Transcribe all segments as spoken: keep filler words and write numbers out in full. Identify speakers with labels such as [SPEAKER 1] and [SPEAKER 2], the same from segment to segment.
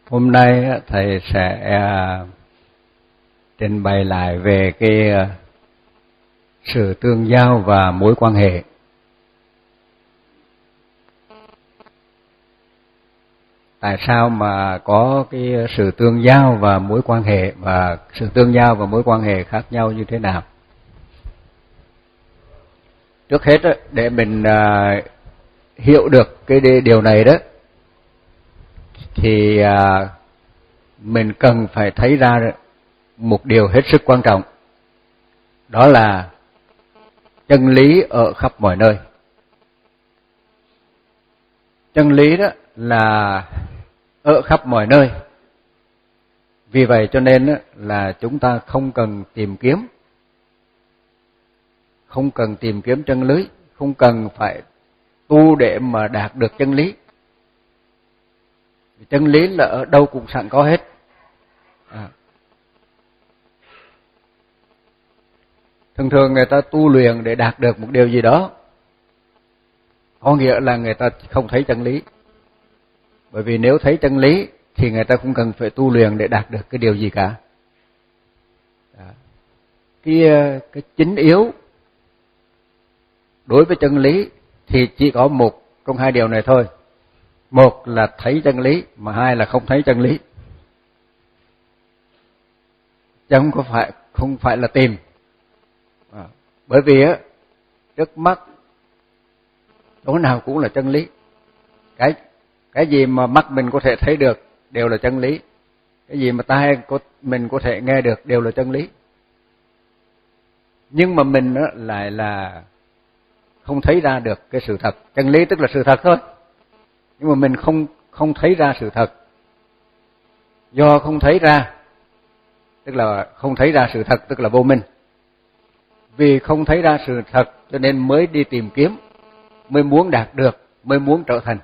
[SPEAKER 1] Hôm nay thầy sẽ trình bày lại về cái sự tương giao và mối quan hệ. Tại sao mà có cái sự tương giao và mối quan hệ, và sự tương giao và mối quan hệ khác nhau như thế nào? Trước hết để mình hiểu được cái điều này đó thì mình cần phải thấy ra một điều hết sức quan trọng. Đó là chân lý ở khắp mọi nơi. Chân lý đó là ở khắp mọi nơi. Vì vậy cho nên là chúng ta không cần tìm kiếm, không cần tìm kiếm chân lý, không cần phải tu để mà đạt được chân lý. Chân lý là ở đâu cũng sẵn có hết. À. Thường thường người ta tu luyện để đạt được một điều gì đó, có nghĩa là người ta không thấy chân lý. Bởi vì nếu thấy chân lý thì người ta không cần phải tu luyện để đạt được cái điều gì cả. Đó. Cái, cái chính yếu đối với chân lý thì chỉ có một trong hai điều này thôi. Một là thấy chân lý, mà hai là không thấy chân lý. Chứ không có phải không phải là tìm. À, bởi vì á, trước mắt chỗ nào cũng là chân lý. Cái cái gì mà mắt mình có thể thấy được đều là chân lý. Cái gì mà tai của mình có thể nghe được đều là chân lý. Nhưng mà mình á, lại là không thấy ra được cái sự thật. Chân lý tức là sự thật thôi. Nhưng mà mình không không thấy ra sự thật. Do không thấy ra, tức là không thấy ra sự thật, tức là vô minh. Vì không thấy ra sự thật cho nên mới đi tìm kiếm, mới muốn đạt được, mới muốn trở thành.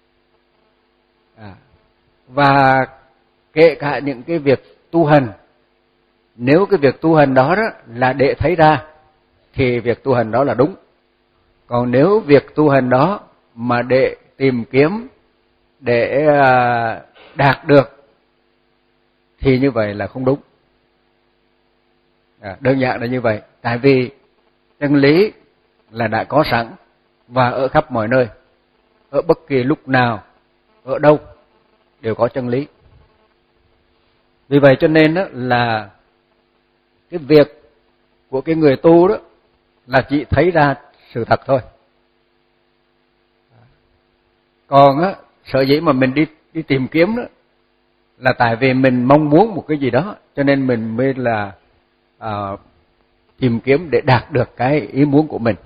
[SPEAKER 1] À, và kể cả những cái việc tu hành, nếu cái việc tu hành đó, đó là để thấy ra thì việc tu hành đó là đúng. Còn nếu việc tu hành đó mà để tìm kiếm, để đạt được thì như vậy là không đúng. À, đơn giản là như vậy. Tại vì chân lý là đã có sẵn và ở khắp mọi nơi, ở bất kỳ lúc nào, ở đâu đều có chân lý. Vì vậy cho nên đó là cái việc của cái người tu đó là chỉ thấy ra sự thật thôi. Còn á, sở dĩ mà mình đi đi tìm kiếm đó là tại vì mình mong muốn một cái gì đó, cho nên mình mới là à, tìm kiếm để đạt được cái ý muốn của mình.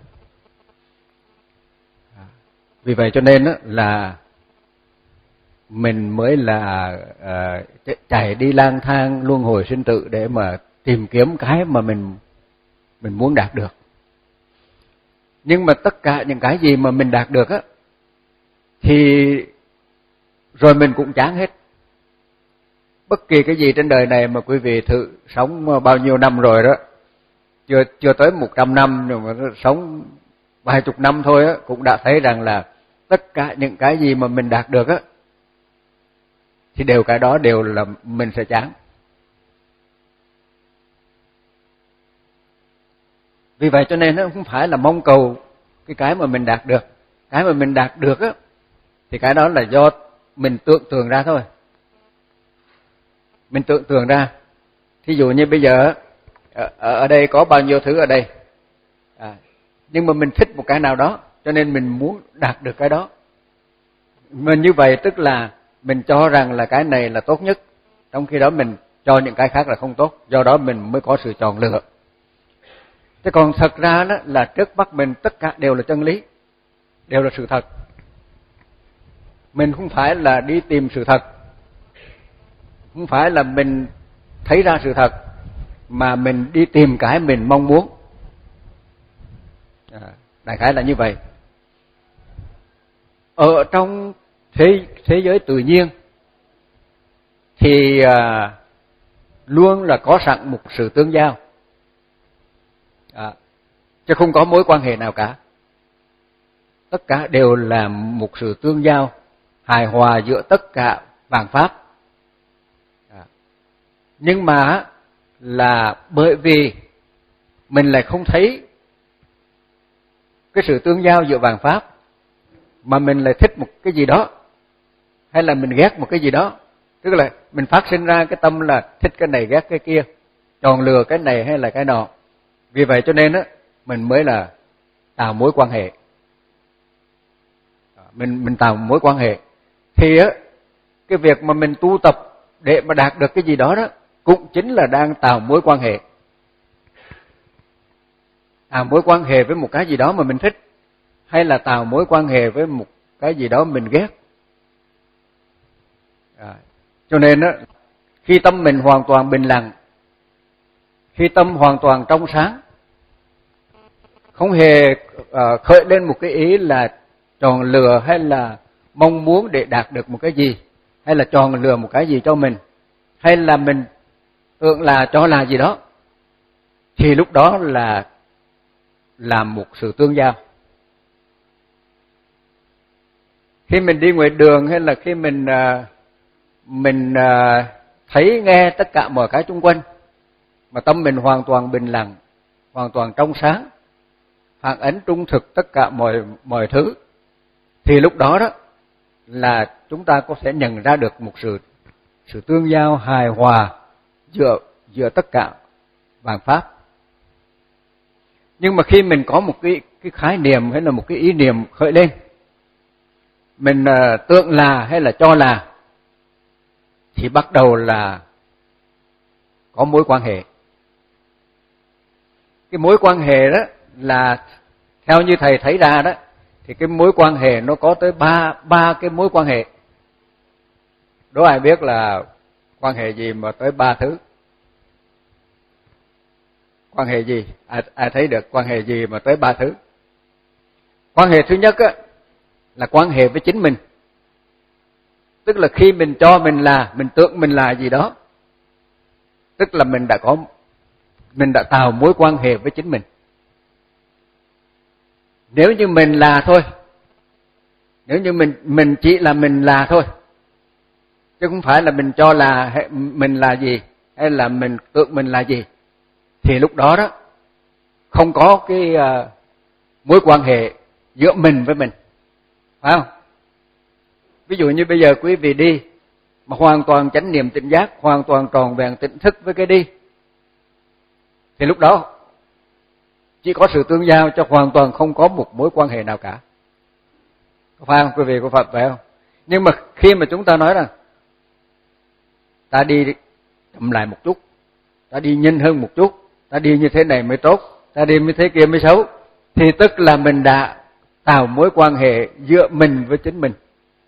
[SPEAKER 1] Vì vậy cho nên đó là mình mới là à, chạy đi lang thang luân hồi sinh tử để mà tìm kiếm cái mà mình mình muốn đạt được. Nhưng mà tất cả những cái gì mà mình đạt được á thì rồi mình cũng chán hết. Bất kỳ cái gì trên đời này mà quý vị thử sống bao nhiêu năm rồi đó, chưa chưa tới một trăm năm nhưng mà sống vài chục năm thôi á, cũng đã thấy rằng là tất cả những cái gì mà mình đạt được á thì đều cái đó đều là mình sẽ chán. Vì vậy cho nên nó không phải là mong cầu cái cái mà mình đạt được. Cái mà mình đạt được á thì cái đó là do mình tưởng tượng ra thôi. Mình tưởng tượng ra. Thí dụ như bây giờ ở, ở đây có bao nhiêu thứ ở đây. À, nhưng mà mình thích một cái nào đó cho nên mình muốn đạt được cái đó. Mà như vậy tức là mình cho rằng là cái này là tốt nhất, trong khi đó mình cho những cái khác là không tốt, do đó mình mới có sự chọn lựa. Thế còn thật ra đó là trước mắt mình tất cả đều là chân lý, đều là sự thật. Mình không phải là đi tìm sự thật, không phải là mình thấy ra sự thật, mà mình đi tìm cái mình mong muốn. À, đại khái là như vậy. Ở trong thế thế giới tự nhiên thì à, luôn là có sẵn một sự tương giao, à, chứ không có mối quan hệ nào cả. Tất cả đều là một sự tương giao hài hòa giữa tất cả vạn pháp. Nhưng mà là bởi vì mình lại không thấy cái sự tương giao giữa vạn pháp, mà mình lại thích một cái gì đó, hay là mình ghét một cái gì đó, tức là mình phát sinh ra cái tâm là thích cái này ghét cái kia, chọn lựa cái này hay là cái nọ. Vì vậy cho nên á, mình mới là tạo mối quan hệ. Mình mình tạo mối quan hệ. Thì á, cái việc mà mình tu tập để mà đạt được cái gì đó đó, cũng chính là đang tạo mối quan hệ. Tạo mối quan hệ với một cái gì đó mà mình thích, hay là tạo mối quan hệ với một cái gì đó mình ghét. À, cho nên á, khi tâm mình hoàn toàn bình lặng, khi tâm hoàn toàn trong sáng, không hề uh, khởi lên một cái ý là chọn lựa hay là mong muốn để đạt được một cái gì, hay là chọn lựa một cái gì cho mình, hay là mình tưởng là cho là gì đó, thì lúc đó là là một sự tương giao. Khi mình đi ngoài đường hay là khi mình uh, mình uh, thấy nghe tất cả mọi cái xung quanh, mà tâm mình hoàn toàn bình lặng, hoàn toàn trong sáng, phản ánh trung thực tất cả mọi mọi thứ, thì lúc đó đó là chúng ta có thể nhận ra được một sự sự tương giao hài hòa giữa giữa tất cả vạn pháp. Nhưng mà khi mình có một cái cái khái niệm hay là một cái ý niệm khởi lên, mình uh, tưởng là hay là cho là, thì bắt đầu là có mối quan hệ. Cái mối quan hệ đó là theo như thầy thấy ra đó, thì cái mối quan hệ nó có tới ba ba cái mối quan hệ. Đố ai biết là quan hệ gì mà tới ba thứ? Quan hệ gì? Ai, ai thấy được quan hệ gì mà tới ba thứ? Quan hệ thứ nhất á, là quan hệ với chính mình. Tức là khi mình cho mình là, mình tưởng mình là gì đó, tức là mình đã có, mình đã tạo mối quan hệ với chính mình. Nếu như mình là thôi, nếu như mình mình chỉ là mình là thôi, chứ không phải là mình cho là mình là gì, hay là mình tưởng mình là gì, thì lúc đó đó không có cái uh, mối quan hệ giữa mình với mình, phải không? Ví dụ như bây giờ quý vị đi mà hoàn toàn chánh niệm tỉnh giác, hoàn toàn tròn vẹn tỉnh thức với cái đi, thì lúc đó chỉ có sự tương giao, cho hoàn toàn không có một mối quan hệ nào cả. Có phải không? Quý vị có Phật phải không? Nhưng mà khi mà chúng ta nói rằng ta đi chậm lại một chút, ta đi nhanh hơn một chút, ta đi như thế này mới tốt, ta đi như thế kia mới xấu, thì tức là mình đã tạo mối quan hệ giữa mình với chính mình.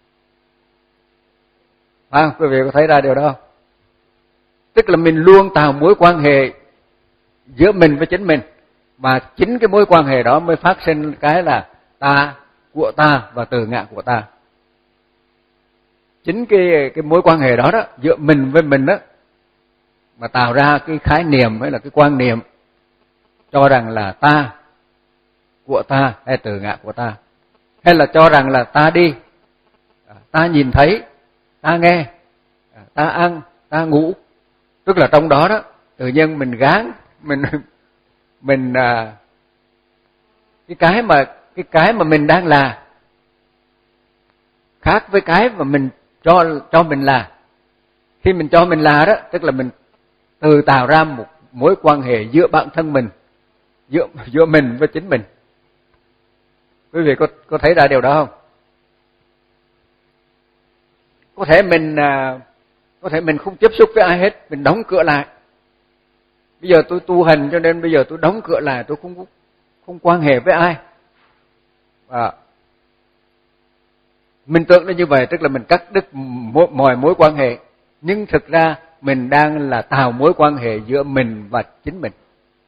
[SPEAKER 1] Phải không? Quý vị có thấy ra điều đó không? Tức là mình luôn tạo mối quan hệ giữa mình với chính mình, và chính cái mối quan hệ đó mới phát sinh cái là ta, của ta và từ ngã của ta. Chính cái cái mối quan hệ đó đó, giữa mình với mình đó, mà tạo ra cái khái niệm hay là cái quan niệm cho rằng là ta, của ta hay từ ngã của ta, hay là cho rằng là ta đi, ta nhìn thấy, ta nghe, ta ăn, ta ngủ. Tức là trong đó đó tự nhiên mình gán mình mình à, cái cái mà cái cái mà mình đang là khác với cái mà mình cho cho mình là. Khi mình cho mình là đó, tức là mình tự tạo ra một mối quan hệ giữa bản thân mình, giữa giữa mình với chính mình. Quý vị có có thấy ra điều đó không? Có thể mình à, có thể mình không tiếp xúc với ai hết, mình đóng cửa lại. Bây giờ tôi tu hành cho nên bây giờ tôi đóng cửa lại, tôi không không quan hệ với ai. À, mình tưởng là như vậy, tức là mình cắt đứt mọi mối quan hệ, nhưng thực ra mình đang là tạo mối quan hệ giữa mình và chính mình.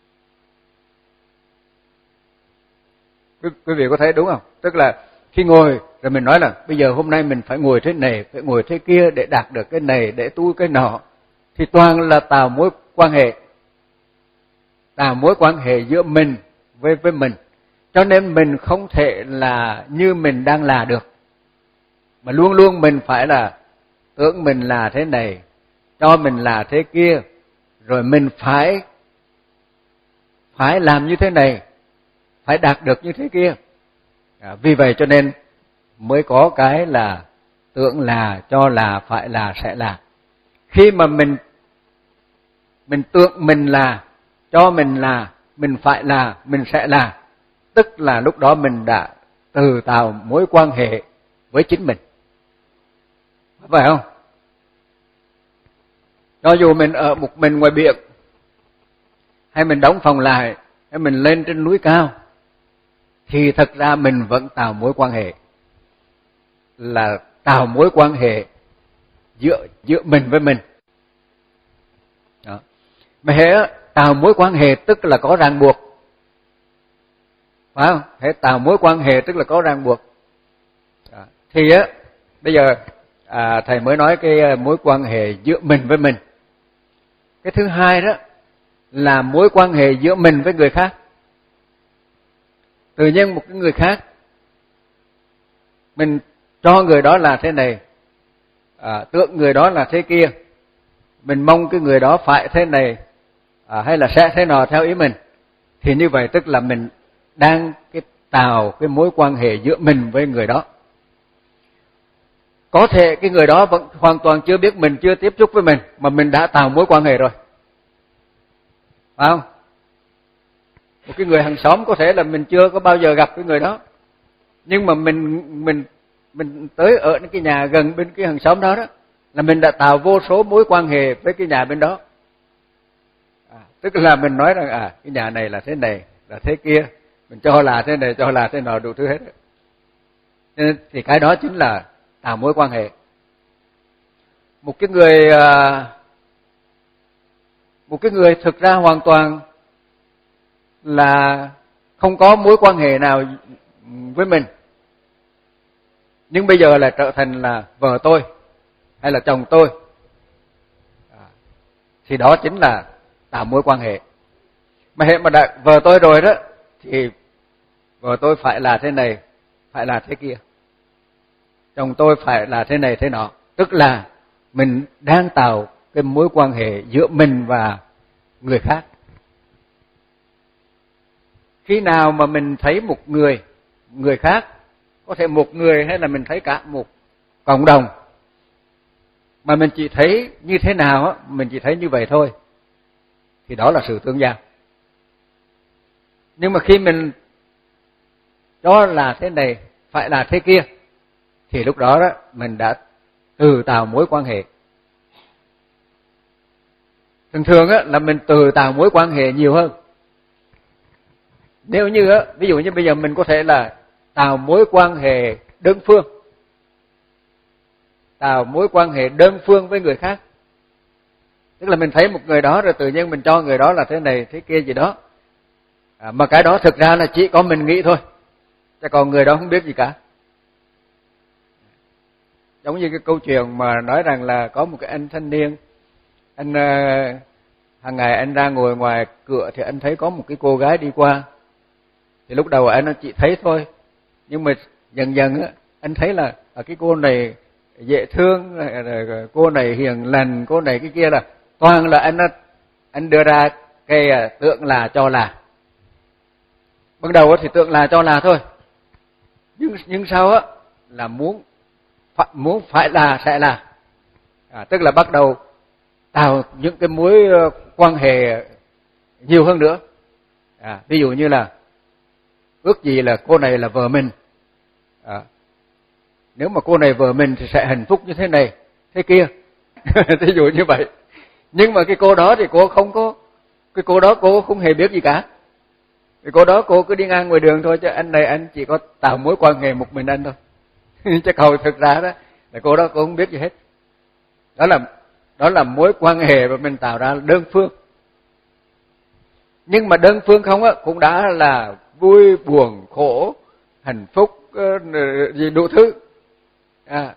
[SPEAKER 1] Quý vị có thấy đúng không? Tức là khi ngồi rồi mình nói là bây giờ hôm nay mình phải ngồi thế này, phải ngồi thế kia để đạt được cái này, để tu cái nọ, thì toàn là tạo mối quan hệ, tạo mối quan hệ giữa mình với với mình. Cho nên mình không thể là như mình đang là được, mà luôn luôn mình phải là tưởng mình là thế này, cho mình là thế kia, rồi mình phải phải làm như thế này, phải đạt được như thế kia. À, vì vậy cho nên mới có cái là tưởng là, cho là, phải là, sẽ là. Khi mà mình mình tưởng mình là, cho mình là, mình phải là, mình sẽ là, tức là lúc đó mình đã từ tạo mối quan hệ với chính mình. Phải không? Cho dù mình ở một mình ngoài biển, hay mình đóng phòng lại, hay mình lên trên núi cao, thì thật ra mình vẫn tạo mối quan hệ, là tạo mối quan hệ giữa giữa mình với mình. Đó. Mà hễ tạo mối quan hệ tức là có ràng buộc, phải không? Hễ tạo mối quan hệ tức là có ràng buộc. Đó. Thì á, bây giờ à, thầy mới nói cái mối quan hệ giữa mình với mình. Cái thứ hai đó là mối quan hệ giữa mình với người khác. Tự nhiên một cái người khác, mình cho người đó là thế này, à, tưởng người đó là thế kia, mình mong cái người đó phải thế này, à, hay là sẽ thế nọ theo ý mình, thì như vậy tức là mình đang cái tạo cái mối quan hệ giữa mình với người đó. Có thể cái người đó vẫn hoàn toàn chưa biết mình, chưa tiếp xúc với mình, mà mình đã tạo mối quan hệ rồi, phải không? Một cái người hàng xóm có thể là mình chưa có bao giờ gặp cái người đó, nhưng mà mình mình mình tới ở những cái nhà gần bên cái hàng xóm đó đó, là mình đã tạo vô số mối quan hệ với cái nhà bên đó. À, tức là mình nói rằng à cái nhà này là thế này, là thế kia, mình cho là thế này, cho là thế nọ, đủ thứ hết. Nên thì cái đó chính là tạo mối quan hệ. Một cái người một cái người thực ra hoàn toàn là không có mối quan hệ nào với mình, nhưng bây giờ là trở thành là vợ tôi hay là chồng tôi, à, thì đó chính là tạo mối quan hệ. Mà hệ mà đã vợ tôi rồi đó, thì vợ tôi phải là thế này, phải là thế kia, chồng tôi phải là thế này thế nọ, tức là mình đang tạo cái mối quan hệ giữa mình và người khác. Khi nào mà mình thấy một người, người khác, có thể một người hay là mình thấy cả một cộng đồng, mà mình chỉ thấy như thế nào á, mình chỉ thấy như vậy thôi, thì đó là sự tương giao. Nhưng mà khi mình cho là thế này, phải là thế kia, thì lúc đó đó mình đã tự tạo mối quan hệ. Thường thường á là mình tự tạo mối quan hệ nhiều hơn. Nếu như á, ví dụ như bây giờ mình có thể là tạo mối quan hệ đơn phương, tạo mối quan hệ đơn phương với người khác, tức là mình thấy một người đó rồi tự nhiên mình cho người đó là thế này thế kia gì đó, à, mà cái đó thực ra là chỉ có mình nghĩ thôi, chứ còn người đó không biết gì cả. Giống như cái câu chuyện mà nói rằng là có một cái anh thanh niên, anh uh, hàng ngày anh ra ngồi ngoài cửa thì anh thấy có một cái cô gái đi qua, thì lúc đầu anh chỉ thấy thôi, nhưng mà dần dần á anh thấy là à, cái cô này dễ thương, cô này hiền lành, cô này cái kia, là toàn là anh anh đưa ra cái tưởng là cho là. Ban đầu thì tưởng là cho là thôi, nhưng nhưng sau á là muốn phải, muốn phải là sẽ là, à, tức là bắt đầu tạo những cái mối quan hệ nhiều hơn nữa. À, ví dụ như là ước gì là cô này là vợ mình, à, nếu mà cô này vợ mình thì sẽ hạnh phúc như thế này thế kia, ví dụ như vậy. Nhưng mà cái cô đó thì cô không có, cái cô đó cô không hề biết gì cả, cái cô đó cô cứ đi ngang ngoài đường thôi, chứ anh này anh chỉ có tạo mối quan hệ một mình anh thôi. Chứ cầu thực ra đó là cô đó cô không biết gì hết. Đó là đó là mối quan hệ mà mình tạo ra đơn phương. Nhưng mà đơn phương không á cũng đã là vui buồn khổ hạnh phúc gì đủ thứ. À,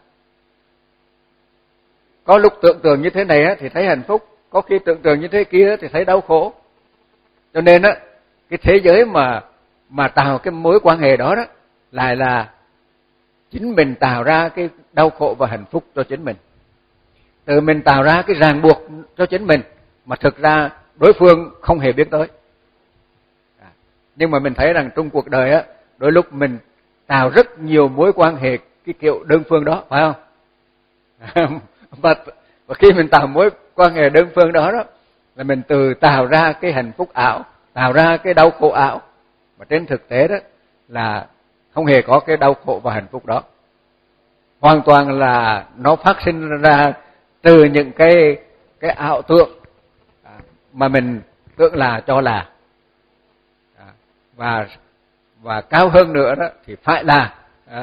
[SPEAKER 1] có lúc tưởng tượng như thế này á thì thấy hạnh phúc, có khi tưởng tượng như thế kia thì thấy đau khổ. Cho nên á cái thế giới mà mà tạo cái mối quan hệ đó đó lại là chính mình tạo ra cái đau khổ và hạnh phúc cho chính mình. tự mình tạo ra cái ràng buộc cho chính mình mà thực ra đối phương không hề biết tới. Nhưng mà mình thấy rằng trong cuộc đời á, đôi lúc mình tạo rất nhiều mối quan hệ cái kiểu đơn phương đó, phải không? và, và khi mình tạo mối quan hệ đơn phương đó đó là mình từ tạo ra cái hạnh phúc ảo, tạo ra cái đau khổ ảo, mà trên thực tế đó là không hề có cái đau khổ và hạnh phúc đó. Hoàn toàn là nó phát sinh ra từ những cái cái ảo tưởng mà mình tưởng là cho là, và và cao hơn nữa đó thì phải là,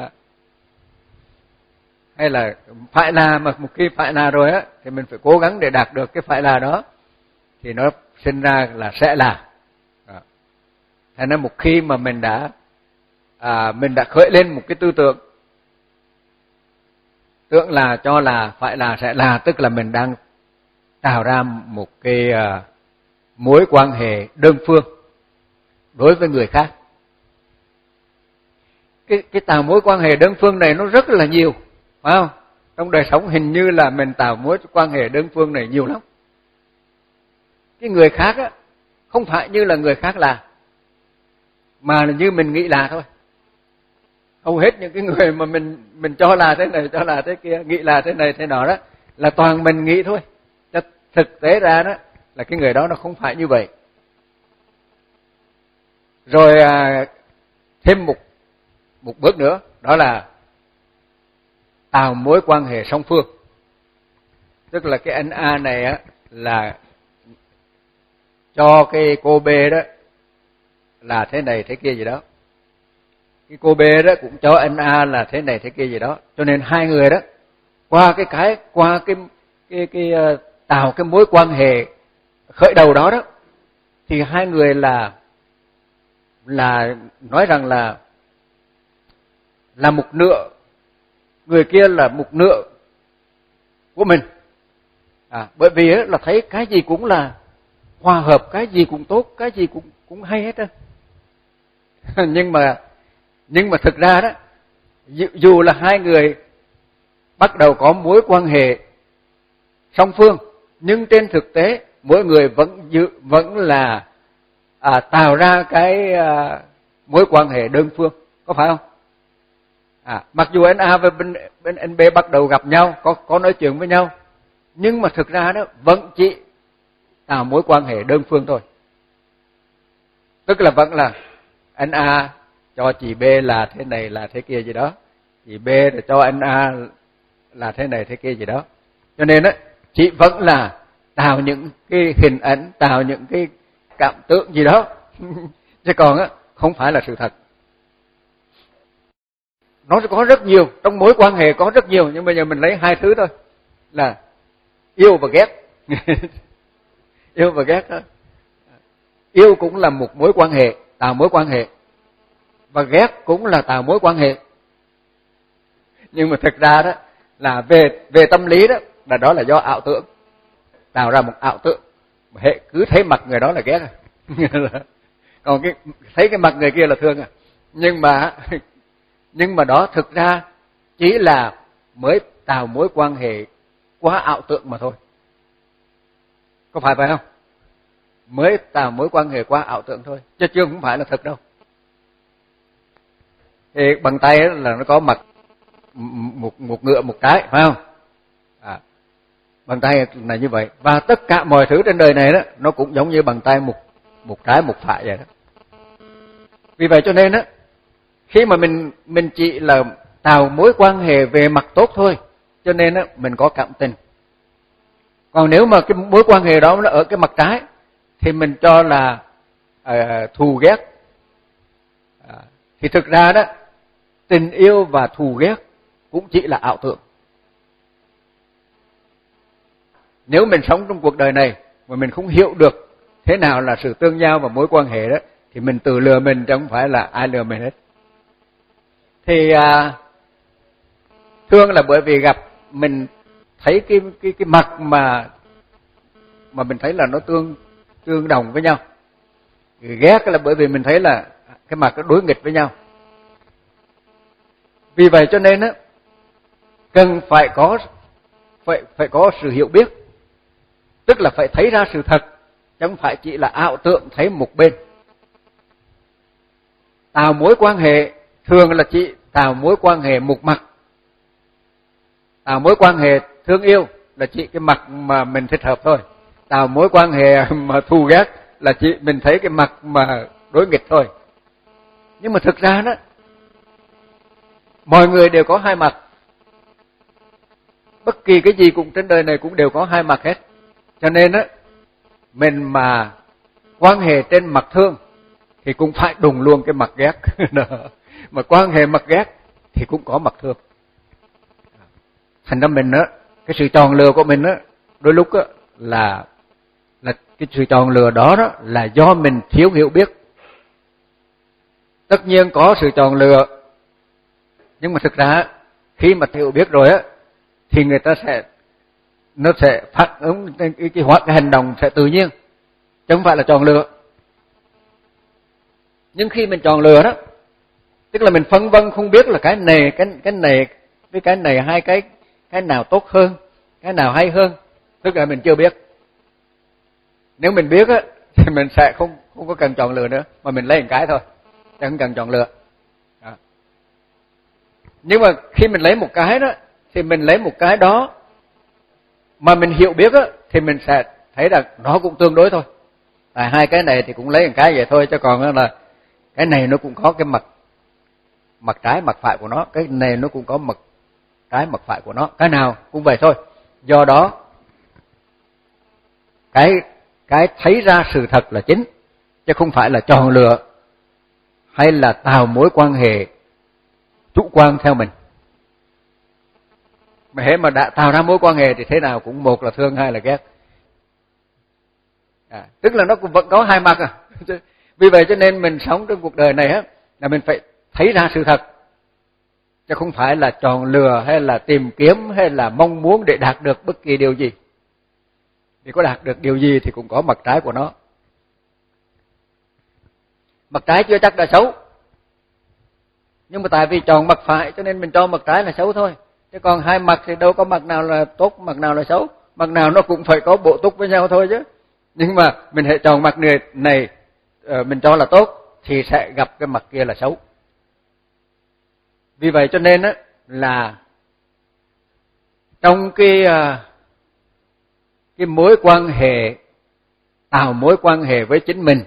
[SPEAKER 1] hay là phải là, mà một khi phải là rồi á thì mình phải cố gắng để đạt được cái phải là đó thì nó sinh ra là sẽ là. Thành ra một khi mà mình đã à, mình đã khởi lên một cái tư tưởng tưởng là, cho là, phải là, sẽ là, tức là mình đang tạo ra một cái uh, mối quan hệ đơn phương đối với người khác. Cái cái tạo mối quan hệ đơn phương này nó rất là nhiều, phải không? Trong đời sống hình như là mình tạo mối quan hệ đơn phương này nhiều lắm. Cái người khác á không phải như là người khác là, mà là như mình nghĩ là thôi. Hầu hết những cái người mà mình mình cho là thế này, cho là thế kia, nghĩ là thế này thế nọ đó là toàn mình nghĩ thôi. Thực tế ra đó là cái người đó nó không phải như vậy. Rồi à, thêm một một bước nữa, đó là tạo mối quan hệ song phương. Tức là cái anh A này á là cho cái cô B đó là thế này thế kia gì đó. Cái cô B đó cũng cho anh A là thế này thế kia gì đó. Cho nên hai người đó qua cái cái qua cái cái cái uh, tạo cái mối quan hệ khởi đầu đó đó thì hai người là là nói rằng là là một nửa, người kia là một nửa của mình. À, bởi vì là thấy cái gì cũng là hòa hợp, cái gì cũng tốt, cái gì cũng cũng hay hết á. nhưng mà nhưng mà thực ra đó, dù là hai người bắt đầu có mối quan hệ song phương, nhưng trên thực tế mỗi người vẫn giữ, vẫn là à, tạo ra cái à, mối quan hệ đơn phương, có phải không? À, mặc dù anh A và bên bên anh B bắt đầu gặp nhau, có có nói chuyện với nhau, nhưng mà thực ra đó vẫn chỉ tạo mối quan hệ đơn phương thôi. Tức là vẫn là anh A cho chị B là thế này là thế kia gì đó, chị B cho anh A là thế này thế kia gì đó. Cho nên á, chị vẫn là tạo những cái hình ảnh, tạo những cái cảm tưởng gì đó, chứ còn á không phải là sự thật. Nó sẽ có rất nhiều, trong mối quan hệ có rất nhiều, nhưng bây giờ mình lấy hai thứ thôi, là yêu và ghét. Yêu và ghét đó. Yêu cũng là một mối quan hệ, tạo mối quan hệ, và ghét cũng là tạo mối quan hệ. Nhưng mà thực ra đó là về về tâm lý đó là đó là do ảo tưởng, tạo ra một ảo tưởng, hệ cứ thấy mặt người đó là ghét à. Còn cái thấy cái mặt người kia là thương à. Nhưng mà nhưng mà đó thực ra chỉ là mới tạo mối quan hệ quá ảo tưởng mà thôi. Có phải phải không? Mới tạo mối quan hệ quá ảo tưởng thôi, chứ chưa không phải là thật đâu. Thì bằng tay là nó có mặt một một ngựa một trái, phải không? À, bàn tay là như vậy, và tất cả mọi thứ trên đời này đó nó cũng giống như bàn tay một một trái một phải vậy đó. Vì vậy cho nên á, khi mà mình mình chỉ là tạo mối quan hệ về mặt tốt thôi, cho nên á mình có cảm tình. Còn nếu mà cái mối quan hệ đó nó ở cái mặt trái thì mình cho là à, thù ghét. À, thì thực ra đó, tình yêu và thù ghét cũng chỉ là ảo tưởng. Nếu mình sống trong cuộc đời này mà mình không hiểu được thế nào là sự tương giao và mối quan hệ đó, thì mình tự lừa mình chứ không phải là ai lừa mình hết. Thì à, thương là bởi vì gặp mình thấy cái cái cái mặt mà mà mình thấy là nó tương tương đồng với nhau. Ghét là bởi vì mình thấy là cái mặt nó đối nghịch với nhau. Vì vậy cho nên á, cần phải có phải phải có sự hiểu biết, tức là phải thấy ra sự thật, chứ không phải chỉ là ảo tưởng thấy một bên. Tạo mối quan hệ thường là chỉ tạo mối quan hệ một mặt. Tạo mối quan hệ thương yêu là chỉ cái mặt mà mình thích hợp thôi. Tạo mối quan hệ mà thù ghét là chỉ mình thấy cái mặt mà đối nghịch thôi. Nhưng mà thực ra đó, mọi người đều có hai mặt. Bất kỳ cái gì cũng trên đời này cũng đều có hai mặt hết. Cho nên á, mình mà quan hệ trên mặt thương thì cũng phải đùng luôn cái mặt ghét. Mà quan hệ mặt ghét thì cũng có mặt thương. Thành ra mình á, cái sự tròn lừa của mình á, đôi lúc á là là cái sự tròn lừa đó đó là do mình thiếu hiểu biết. Tất nhiên có sự tròn lừa, nhưng mà thực ra khi mà hiểu biết rồi á thì người ta sẽ nó sẽ phát ứng cái cái hoạt cái hành động sẽ tự nhiên, chứ không phải là tròn lừa. Nhưng khi mình tròn lừa đó, tức là mình phân vân không biết là cái này cái cái này với cái này hai cái cái nào tốt hơn, cái nào hay hơn, tức là mình chưa biết. Nếu mình biết á thì mình sẽ không không có cần chọn lựa nữa, mà mình lấy một cái thôi, chứ không cần chọn lựa. Đó. Nhưng mà khi mình lấy một cái đó thì mình lấy một cái đó mà mình hiểu biết á thì mình sẽ thấy là nó cũng tương đối thôi. Tại hai cái này thì cũng lấy một cái vậy thôi, chứ còn là cái này nó cũng có cái mặt mặt trái mặt phải của nó, cái này nó cũng có mặt trái mặt phải của nó, cái nào cũng vậy thôi. Do đó cái cái thấy ra sự thật là chính, chứ không phải là chọn lựa hay là tạo mối quan hệ chủ quan theo mình. Mà hễ mà đã tạo ra mối quan hệ thì thế nào cũng một là thương, hai là ghét. À, tức là nó cũng vẫn có hai mặt à. Vì vậy cho nên mình sống trong cuộc đời này á là mình phải thấy ra sự thật, chứ không phải là chọn lựa hay là tìm kiếm hay là mong muốn để đạt được bất kỳ điều gì. Vì có đạt được điều gì thì cũng có mặt trái của nó. Mặt trái chưa chắc là xấu, nhưng mà tại vì chọn mặt phải cho nên mình cho mặt trái là xấu thôi. Chứ còn hai mặt thì đâu có mặt nào là tốt, mặt nào là xấu. Mặt nào nó cũng phải có bộ túc với nhau thôi chứ. Nhưng mà mình hãy chọn mặt này, này mình cho là tốt thì sẽ gặp cái mặt kia là xấu. Vì vậy cho nên á là trong cái cái mối quan hệ, tạo mối quan hệ với chính mình,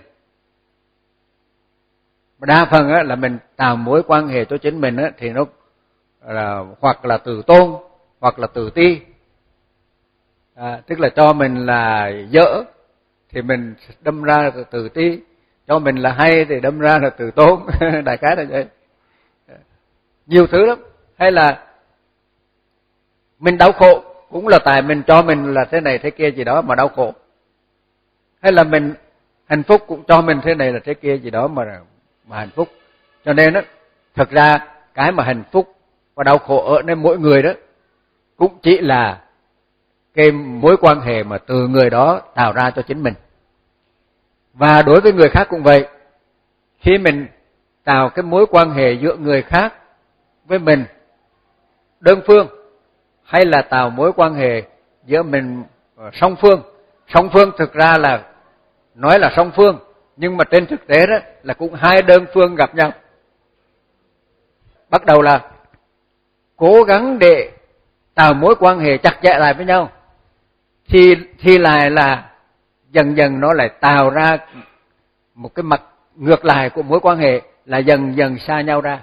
[SPEAKER 1] đa phần á là mình tạo mối quan hệ cho chính mình á thì nó là hoặc là từ tôn hoặc là từ ti. À, tức là cho mình là dở thì mình đâm ra là từ ti, cho mình là hay thì đâm ra là từ tôn. Đại khái là vậy. Nhiều thứ lắm. Hay là mình đau khổ cũng là tại mình cho mình là thế này thế kia gì đó mà đau khổ. Hay là mình hạnh phúc cũng cho mình thế này là thế kia gì đó mà mà hạnh phúc. Cho nên đó, thật ra cái mà hạnh phúc và đau khổ ở nơi mỗi người đó cũng chỉ là cái mối quan hệ mà từ người đó tạo ra cho chính mình. Và đối với người khác cũng vậy. Khi mình tạo cái mối quan hệ giữa người khác với mình đơn phương, hay là tạo mối quan hệ giữa mình song phương. Song phương thực ra là nói là song phương, nhưng mà trên thực tế đó là cũng hai đơn phương gặp nhau. Bắt đầu là cố gắng để tạo mối quan hệ chặt chẽ lại với nhau, thì thì lại là dần dần nó lại tạo ra một cái mặt ngược lại của mối quan hệ, là dần dần xa nhau ra.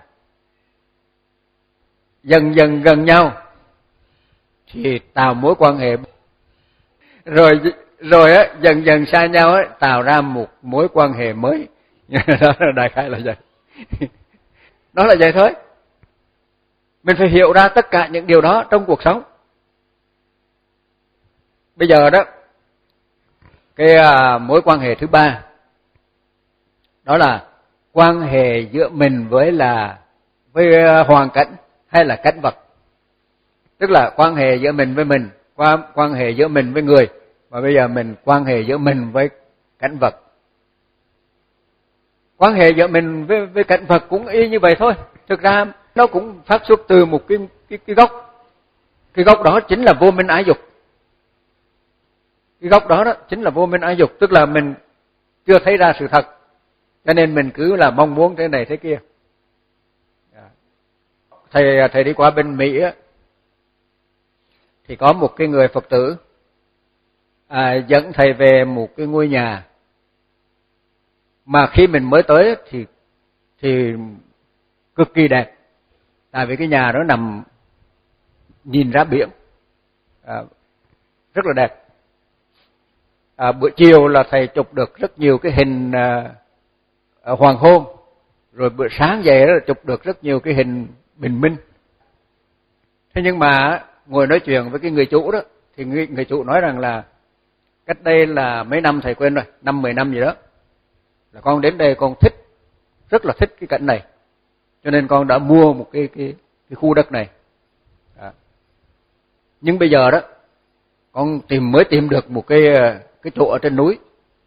[SPEAKER 1] Dần dần gần nhau thì tạo mối quan hệ, rồi rồi á dần dần xa nhau á tạo ra một mối quan hệ mới. Đó là đại khái là vậy. Đó là vậy thôi. Mình phải hiểu ra tất cả những điều đó trong cuộc sống. Bây giờ đó, cái à, mối quan hệ thứ ba đó là quan hệ giữa mình với là với hoàn cảnh hay là cảnh vật. Tức là quan hệ giữa mình với mình, quan quan hệ giữa mình với người, và bây giờ mình quan hệ giữa mình với cảnh vật. Quan hệ giữa mình với với cảnh vật cũng y như vậy thôi. Thực ra nó cũng phát xuất từ một cái cái cái gốc. Cái gốc đó chính là vô minh ái dục. Cái gốc đó đó chính là vô minh ái dục, tức là mình chưa thấy ra sự thật, cho nên mình cứ là mong muốn thế này thế kia. Thầy thầy đi qua bên Mỹ á, thì có một cái người Phật tử à, dẫn thầy về một cái ngôi nhà mà khi mình mới tới thì thì cực kỳ đẹp, tại vì cái nhà đó nằm nhìn ra biển, à, rất là đẹp. À, buổi chiều là thầy chụp được rất nhiều cái hình à, hoàng hôn, rồi bữa sáng dậy đó là chụp được rất nhiều cái hình bình minh. Thế nhưng mà ngồi nói chuyện với cái người chủ đó, thì người, người chủ nói rằng là cách đây là mấy năm thầy quên rồi, năm mười năm gì đó, là con đến đây con thích, rất là thích cái cảnh này, cho nên con đã mua một cái cái cái khu đất này. Đó. Nhưng bây giờ đó con tìm mới tìm được một cái cái chỗ ở trên núi.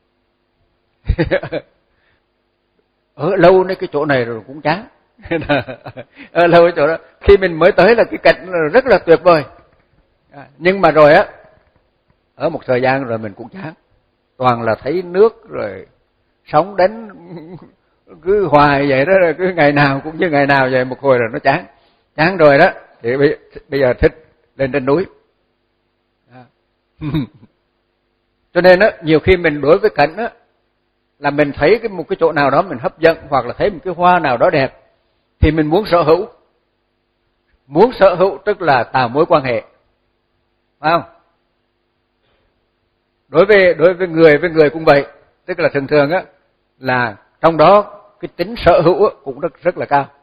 [SPEAKER 1] Ở lâu đến cái chỗ này rồi cũng chán. Ở lâu cái chỗ đó, khi mình mới tới là cái cảnh rất là tuyệt vời, nhưng mà rồi á, ở một thời gian rồi mình cũng chán, toàn là thấy nước rồi sóng đánh cứ hoài vậy đó, cứ ngày nào cũng như ngày nào vậy, một hồi rồi nó chán, chán rồi đó thì bây giờ thích lên trên núi. Cho nên á, nhiều khi mình đối với cảnh á, là mình thấy cái một cái chỗ nào đó mình hấp dẫn, hoặc là thấy một cái hoa nào đó đẹp thì mình muốn sở hữu. Muốn sở hữu tức là tạo mối quan hệ, phải không? Đối với đối với người với người cũng vậy, tức là thường thường á là trong đó cái tính sở hữu cũng rất rất là cao.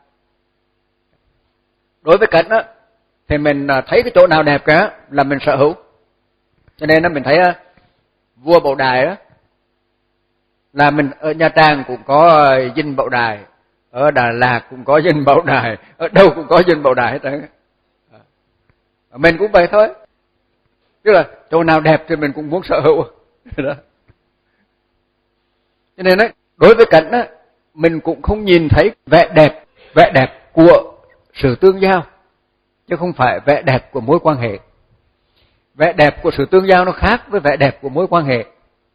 [SPEAKER 1] Đối với cảnh á thì mình thấy cái chỗ nào đẹp cả là mình sở hữu. Cho nên nó mình thấy á, vua Bảo Đài á, là mình ở Nha Trang cũng có dinh Bảo Đài, ở Đà Lạt cũng có dinh Bảo Đài, ở đâu cũng có dinh Bảo Đài hết trơn. Mình cũng vậy thôi, tức là chỗ nào đẹp thì mình cũng muốn sở hữu. Đó. Cho nên á, đối với cảnh á, mình cũng không nhìn thấy vẻ đẹp, vẻ đẹp của sự tương giao, chứ không phải vẻ đẹp của mối quan hệ. Vẻ đẹp của sự tương giao nó khác với vẻ đẹp của mối quan hệ.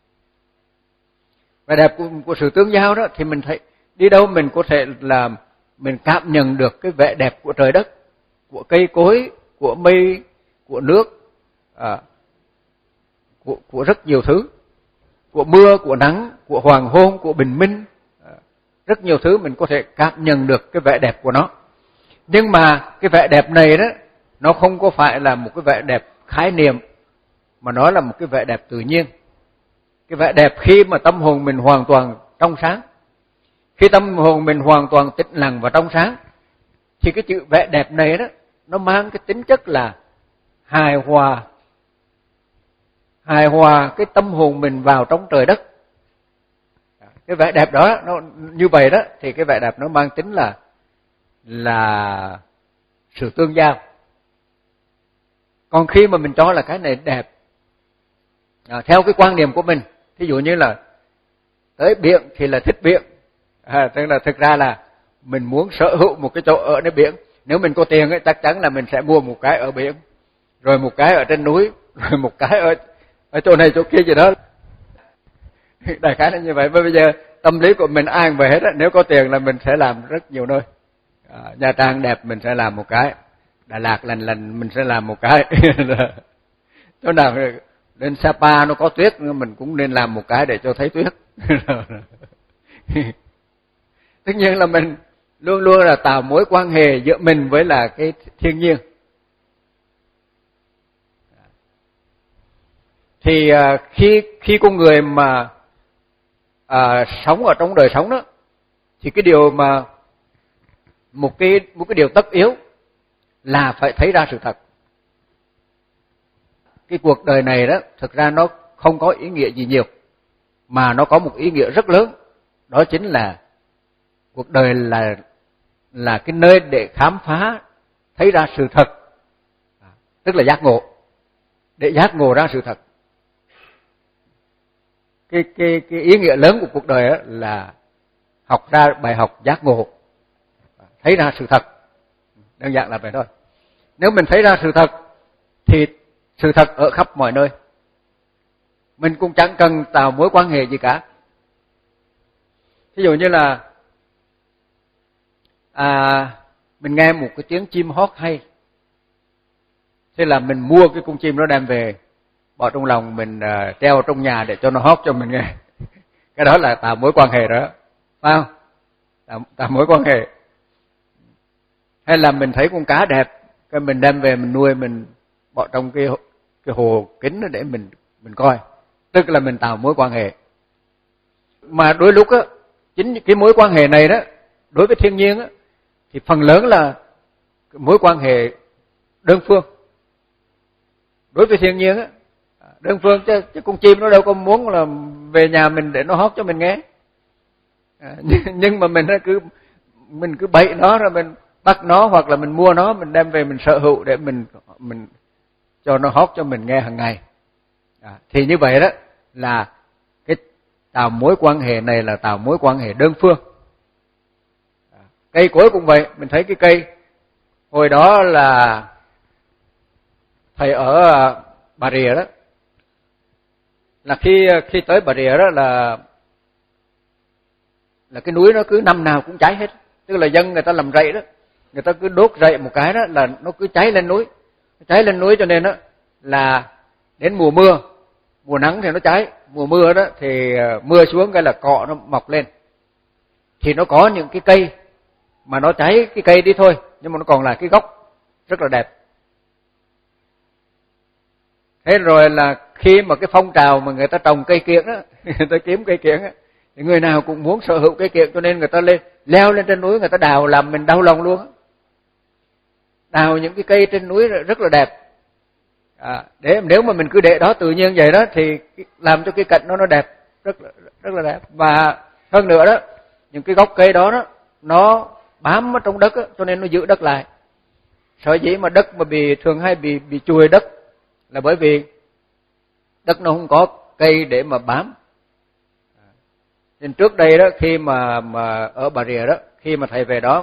[SPEAKER 1] Vẻ đẹp của, của sự tương giao đó thì mình thấy đi đâu mình có thể là mình cảm nhận được cái vẻ đẹp của trời đất, của cây cối, của mây, của nước, à, của, của rất nhiều thứ, của mưa, của nắng, của hoàng hôn, của bình minh, à, rất nhiều thứ mình có thể cảm nhận được cái vẻ đẹp của nó. Nhưng mà cái vẻ đẹp này đó, nó không có phải là một cái vẻ đẹp khái niệm, mà nó là một cái vẻ đẹp tự nhiên. Cái vẻ đẹp khi mà tâm hồn mình hoàn toàn trong sáng, khi tâm hồn mình hoàn toàn tĩnh lặng và trong sáng, thì cái chữ vẻ đẹp này đó, nó mang cái tính chất là hài hòa, hài hòa cái tâm hồn mình vào trong trời đất. Cái vẻ đẹp đó nó như vậy đó, thì cái vẻ đẹp nó mang tính là là sự tương giao. Còn khi mà mình cho là cái này đẹp, à, theo cái quan niệm của mình, thí dụ như là tới biển thì là thích biển, à, tức là thực ra là mình muốn sở hữu một cái chỗ ở nơi biển. Nếu mình có tiền ấy, chắc chắn là mình sẽ mua một cái ở biển, rồi một cái ở trên núi, rồi một cái ở ở chỗ này chỗ kia gì đó. Đại khái là như vậy. Bởi bây giờ tâm lý của mình ai về hết á, nếu có tiền là mình sẽ làm rất nhiều nơi. À, Nha Trang đẹp mình sẽ làm một cái, Đà Lạt lành lành mình sẽ làm một cái. Chỗ nào lên Sapa nó có tuyết mình cũng nên làm một cái để cho thấy tuyết. Tất nhiên là mình luôn luôn là tạo mối quan hệ giữa mình với là cái thiên nhiên. Thì à, khi khi con người mà à, sống ở trong đời sống đó, thì cái điều mà một cái một cái điều tất yếu là phải thấy ra sự thật. Cái cuộc đời này đó, thực ra nó không có ý nghĩa gì nhiều, mà nó có một ý nghĩa rất lớn, đó chính là cuộc đời là là cái nơi để khám phá, thấy ra sự thật, tức là giác ngộ, để giác ngộ ra sự thật. Cái cái cái ý nghĩa lớn của cuộc đời đó là học ra bài học giác ngộ, thấy ra sự thật, đơn giản là vậy thôi. Nếu mình thấy ra sự thật thì sự thật ở khắp mọi nơi. Mình cũng chẳng cần tạo mối quan hệ gì cả. Ví dụ như là à, mình nghe một cái tiếng chim hót hay, thế là mình mua cái con chim đó đem về, bỏ trong lòng mình, uh, treo trong nhà để cho nó hót cho mình nghe. Cái đó là tạo mối quan hệ đó, phải không? Tạo, tạo mối quan hệ. Hay là mình thấy con cá đẹp, cái mình đem về mình nuôi, mình bỏ trong cái cái hồ kính đó để mình mình coi, tức là mình tạo mối quan hệ. Mà đôi lúc á, chính cái mối quan hệ này đó, đối với thiên nhiên á, thì phần lớn là mối quan hệ đơn phương. Đối với thiên nhiên á, đơn phương, chứ, chứ con chim nó đâu có muốn là về nhà mình để nó hót cho mình nghe. À, nhưng mà mình cứ mình cứ bậy nó, rồi mình bắt nó, hoặc là mình mua nó, mình đem về mình sở hữu để mình mình cho nó hót cho mình nghe hàng ngày. À, thì như vậy đó là cái tạo mối quan hệ này là tạo mối quan hệ đơn phương. À, cây cối cũng vậy, mình thấy cái cây hồi đó là thầy ở Bà Rịa đó, là khi khi tới Bà Rịa đó là là cái núi nó cứ năm nào cũng cháy hết, tức là dân người ta làm rẫy đó, người ta cứ đốt rẫy một cái đó là nó cứ cháy lên núi, cháy lên núi cho nên đó là đến mùa mưa, mùa nắng thì nó cháy, mùa mưa đó thì mưa xuống cái là cọ nó mọc lên, thì nó có những cái cây mà nó cháy cái cây đi thôi, nhưng mà nó còn là cái gốc rất là đẹp. Thế rồi là khi mà cái phong trào mà người ta trồng cây kiểng đó, người ta kiếm cây kiểng á, thì người nào cũng muốn sở hữu cây kiểng, cho nên người ta lên leo lên trên núi, người ta đào làm mình đau lòng luôn. Đào những cái cây trên núi rất là đẹp. À, để nếu mà mình cứ để đó tự nhiên vậy đó thì làm cho cái cảnh nó nó đẹp, rất là rất là đẹp. Và hơn nữa đó, những cái gốc cây đó đó nó bám ở trong đất đó, cho nên nó giữ đất lại. Sở dĩ mà đất mà bị thường hay bị bị chùi đất là bởi vì đất nó không có cây để mà bám. Nên trước đây đó, khi mà mà ở Bà Rịa đó, khi mà thầy về đó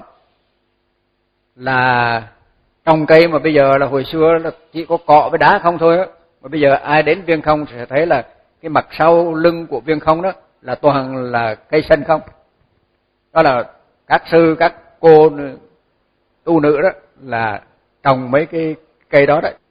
[SPEAKER 1] là trồng cây, mà bây giờ là hồi xưa là chỉ có cọ với đá không thôi á, mà bây giờ ai đến Viên Không sẽ thấy là cái mặt sau lưng của Viên Không đó là toàn là cây xanh không. Đó là các sư, các cô tu nữ đó là trồng mấy cái cây đó đấy.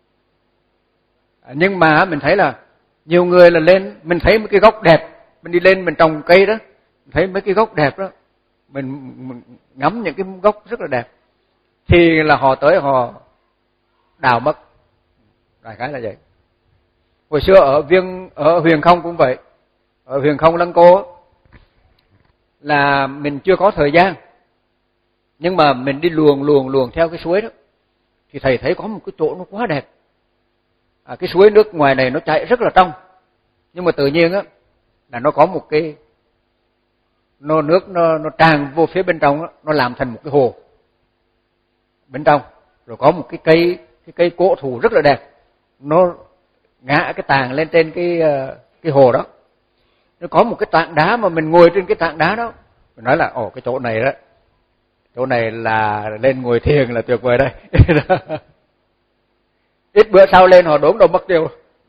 [SPEAKER 1] Nhưng mà mình thấy là nhiều người là lên, mình thấy mấy cái gốc đẹp, mình đi lên mình trồng cây đó, mình thấy mấy cái gốc đẹp đó, mình, mình ngắm những cái gốc rất là đẹp, thì là họ tới họ đào mất. Đại khái là vậy. Hồi xưa ở Viên ở Huyền Không cũng vậy, ở Huyền Không Lăng Cô là mình chưa có thời gian, nhưng mà mình đi luồn luồn luồn theo cái suối đó, thì thầy thấy có một cái chỗ nó quá đẹp. À, cái suối nước ngoài này nó chảy rất là trong, nhưng mà tự nhiên á là nó có một cái nó nước nó nó tràn vô phía bên trong đó, nó làm thành một cái hồ bên trong, rồi có một cái cây cái cây cổ thụ rất là đẹp, nó ngã cái tàng lên trên cái cái hồ đó. Nó có một cái tảng đá mà mình ngồi trên cái tảng đá đó, mình nói là ồ cái chỗ này đó, chỗ này là lên ngồi thiền là tuyệt vời đây. Ít bữa sau lên họ đốn đầu mất tiêu.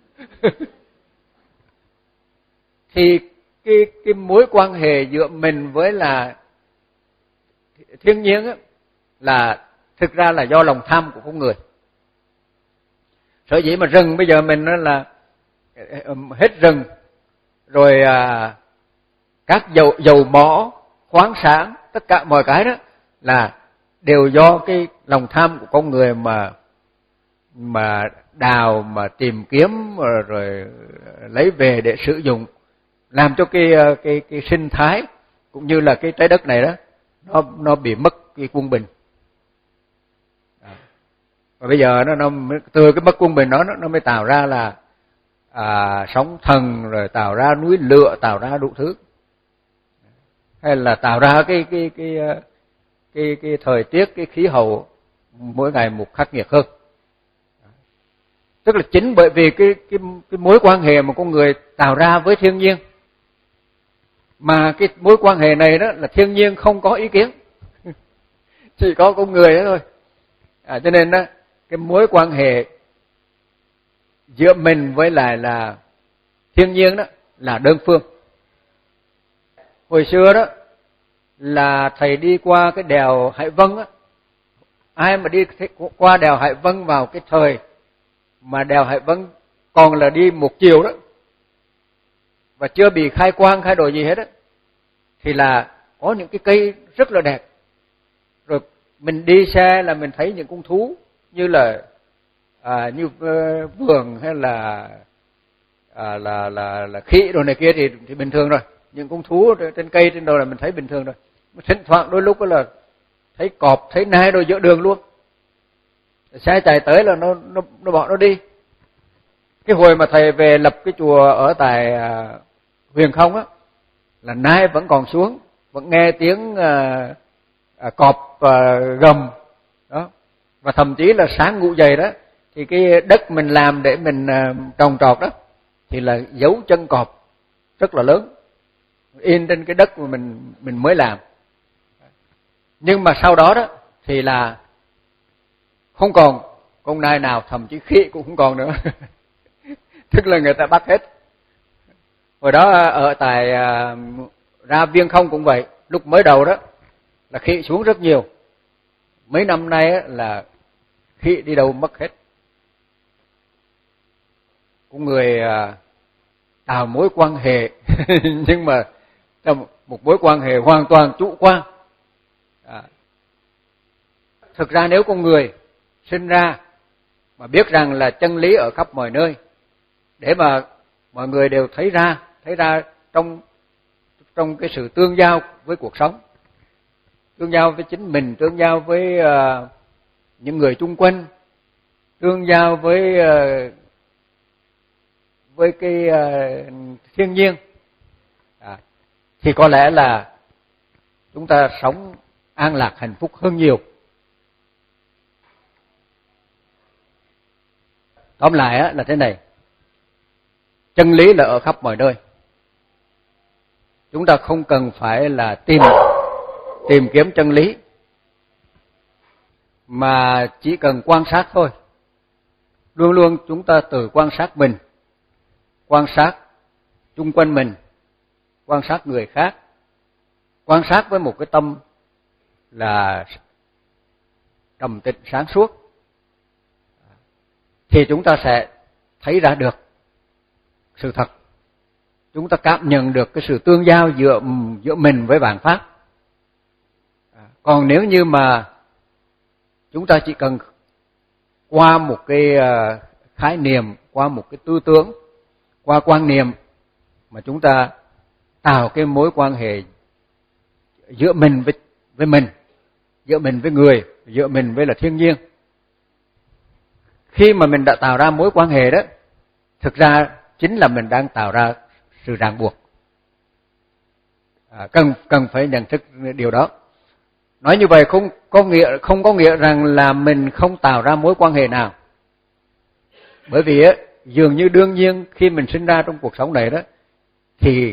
[SPEAKER 1] Thì cái cái mối quan hệ giữa mình với là thiên nhiên á là thực ra là do lòng tham của con người. Sở dĩ mà rừng bây giờ mình là hết rừng, rồi à, các dầu dầu mỏ, khoáng sản, tất cả mọi cái đó là đều do cái lòng tham của con người mà mà đào, mà tìm kiếm, rồi, rồi lấy về để sử dụng, làm cho cái cái cái sinh thái cũng như là cái trái đất này đó nó nó bị mất cái quân bình. Và bây giờ nó nó từ cái mất quân bình đó nó mới tạo ra là à, sóng thần, rồi tạo ra núi lửa, tạo ra đủ thứ, hay là tạo ra cái cái cái cái cái, cái thời tiết, cái khí hậu mỗi ngày một khắc nghiệt hơn. Tức là chính bởi vì cái cái cái mối quan hệ mà con người tạo ra với thiên nhiên, mà cái mối quan hệ này đó là thiên nhiên không có ý kiến, chỉ có con người đó thôi. À, cho nên đó cái mối quan hệ giữa mình với lại là thiên nhiên đó là đơn phương. Hồi xưa đó là thầy đi qua cái đèo Hải Vân á, ai mà đi qua đèo Hải Vân vào cái thời mà đèo Hải Vân còn là đi một chiều đó và chưa bị khai quang khai đổi gì hết á, thì là có những cái cây rất là đẹp. Rồi mình đi xe là mình thấy những con thú như là à, như uh, vườn hay là à, là là là khỉ đồ này kia thì thì bình thường rồi. Những con thú trên cây trên đồ là mình thấy bình thường rồi. Thỉnh thoảng đôi lúc đó là thấy cọp, thấy nai đồ giữa đường luôn. Xe chạy tới là nó nó nó bỏ nó đi. Cái hồi mà thầy về lập cái chùa ở tại à, Huyền Không á, là nai vẫn còn xuống, vẫn nghe tiếng à, à, cọp à, gầm đó, và thậm chí là sáng ngủ dậy đó thì cái đất mình làm để mình à, trồng trọt đó thì là dấu chân cọp rất là lớn in trên cái đất mà mình mình mới làm. Nhưng mà sau đó đó thì là không còn con nai nào, thậm chí khỉ cũng không còn nữa. Tức là người ta bắt hết. Hồi đó ở tại ra Viên Không cũng vậy, lúc mới đầu đó là khỉ xuống rất nhiều. Mấy năm nay là khỉ đi đâu mất hết. Có người tạo mối quan hệ nhưng mà trong một mối quan hệ hoàn toàn chủ quan. À, thực ra nếu con người sinh ra mà biết rằng là chân lý ở khắp mọi nơi, để mà mọi người đều thấy ra, thấy ra trong trong cái sự tương giao với cuộc sống, tương giao với chính mình, tương giao với uh, những người chung quanh, tương giao với uh, với cái uh, thiên nhiên, à, thì có lẽ là chúng ta sống an lạc hạnh phúc hơn nhiều. Tóm lại á, là thế này, chân lý là ở khắp mọi nơi. Chúng ta không cần phải là tìm tìm kiếm chân lý, mà chỉ cần quan sát thôi. Luôn luôn chúng ta tự quan sát mình, quan sát chung quanh mình, quan sát người khác, quan sát với một cái tâm là trầm tĩnh sáng suốt, thì chúng ta sẽ thấy ra được sự thật. Chúng ta cảm nhận được cái sự tương giao giữa giữa mình với vạn pháp. Còn nếu như mà chúng ta chỉ cần qua một cái khái niệm, qua một cái tư tưởng, qua quan niệm mà chúng ta tạo cái mối quan hệ giữa mình với với mình, giữa mình với người, giữa mình với là thiên nhiên. Khi mà mình đã tạo ra mối quan hệ đó, thực ra chính là mình đang tạo ra sự ràng buộc. À, cần cần phải nhận thức điều đó. Nói như vậy không có nghĩa không có nghĩa rằng là mình không tạo ra mối quan hệ nào. Bởi vì á, dường như đương nhiên khi mình sinh ra trong cuộc sống này đó, thì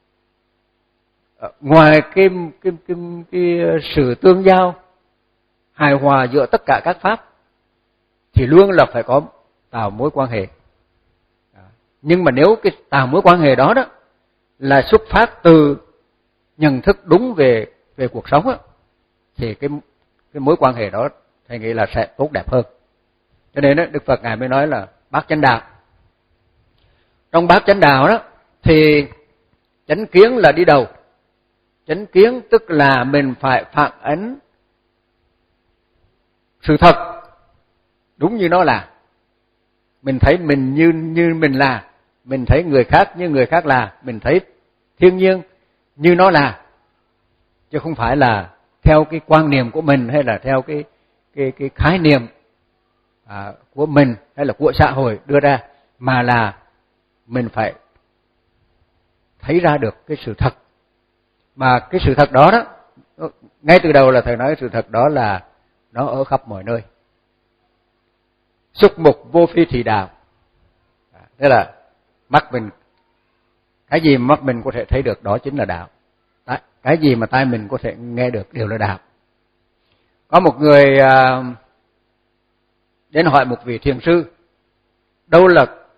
[SPEAKER 1] ngoài cái cái cái, cái sự tương giao hài hòa giữa tất cả các pháp, thì luôn là phải có tạo mối quan hệ. Nhưng mà nếu cái tạo mối quan hệ đó đó là xuất phát từ nhận thức đúng về về cuộc sống á, thì cái cái mối quan hệ đó thầy nghĩ là sẽ tốt đẹp hơn. Cho nên đó, Đức Phật ngài mới nói là bát chánh đạo. Trong bát chánh đạo đó thì chánh kiến là đi đầu. Chánh kiến tức là mình phải phản ánh sự thật đúng như nó là. Mình thấy mình như như mình là, mình thấy người khác như người khác là, mình thấy thiên nhiên như nó là, chứ không phải là theo cái quan niệm của mình hay là theo cái cái cái khái niệm à, của mình hay là của xã hội đưa ra, mà là mình phải thấy ra được cái sự thật. Mà cái sự thật đó đó, ngay từ đầu là thầy nói sự thật đó là nó ở khắp mọi nơi. Xuất mục vô phi thị đạo. Tức là mắt mình, cái gì mà mắt mình có thể thấy được đó chính là đạo. Cái gì mà tai mình có thể nghe được đều là đạo. Có một người đến hỏi một vị thiền sư, đâu là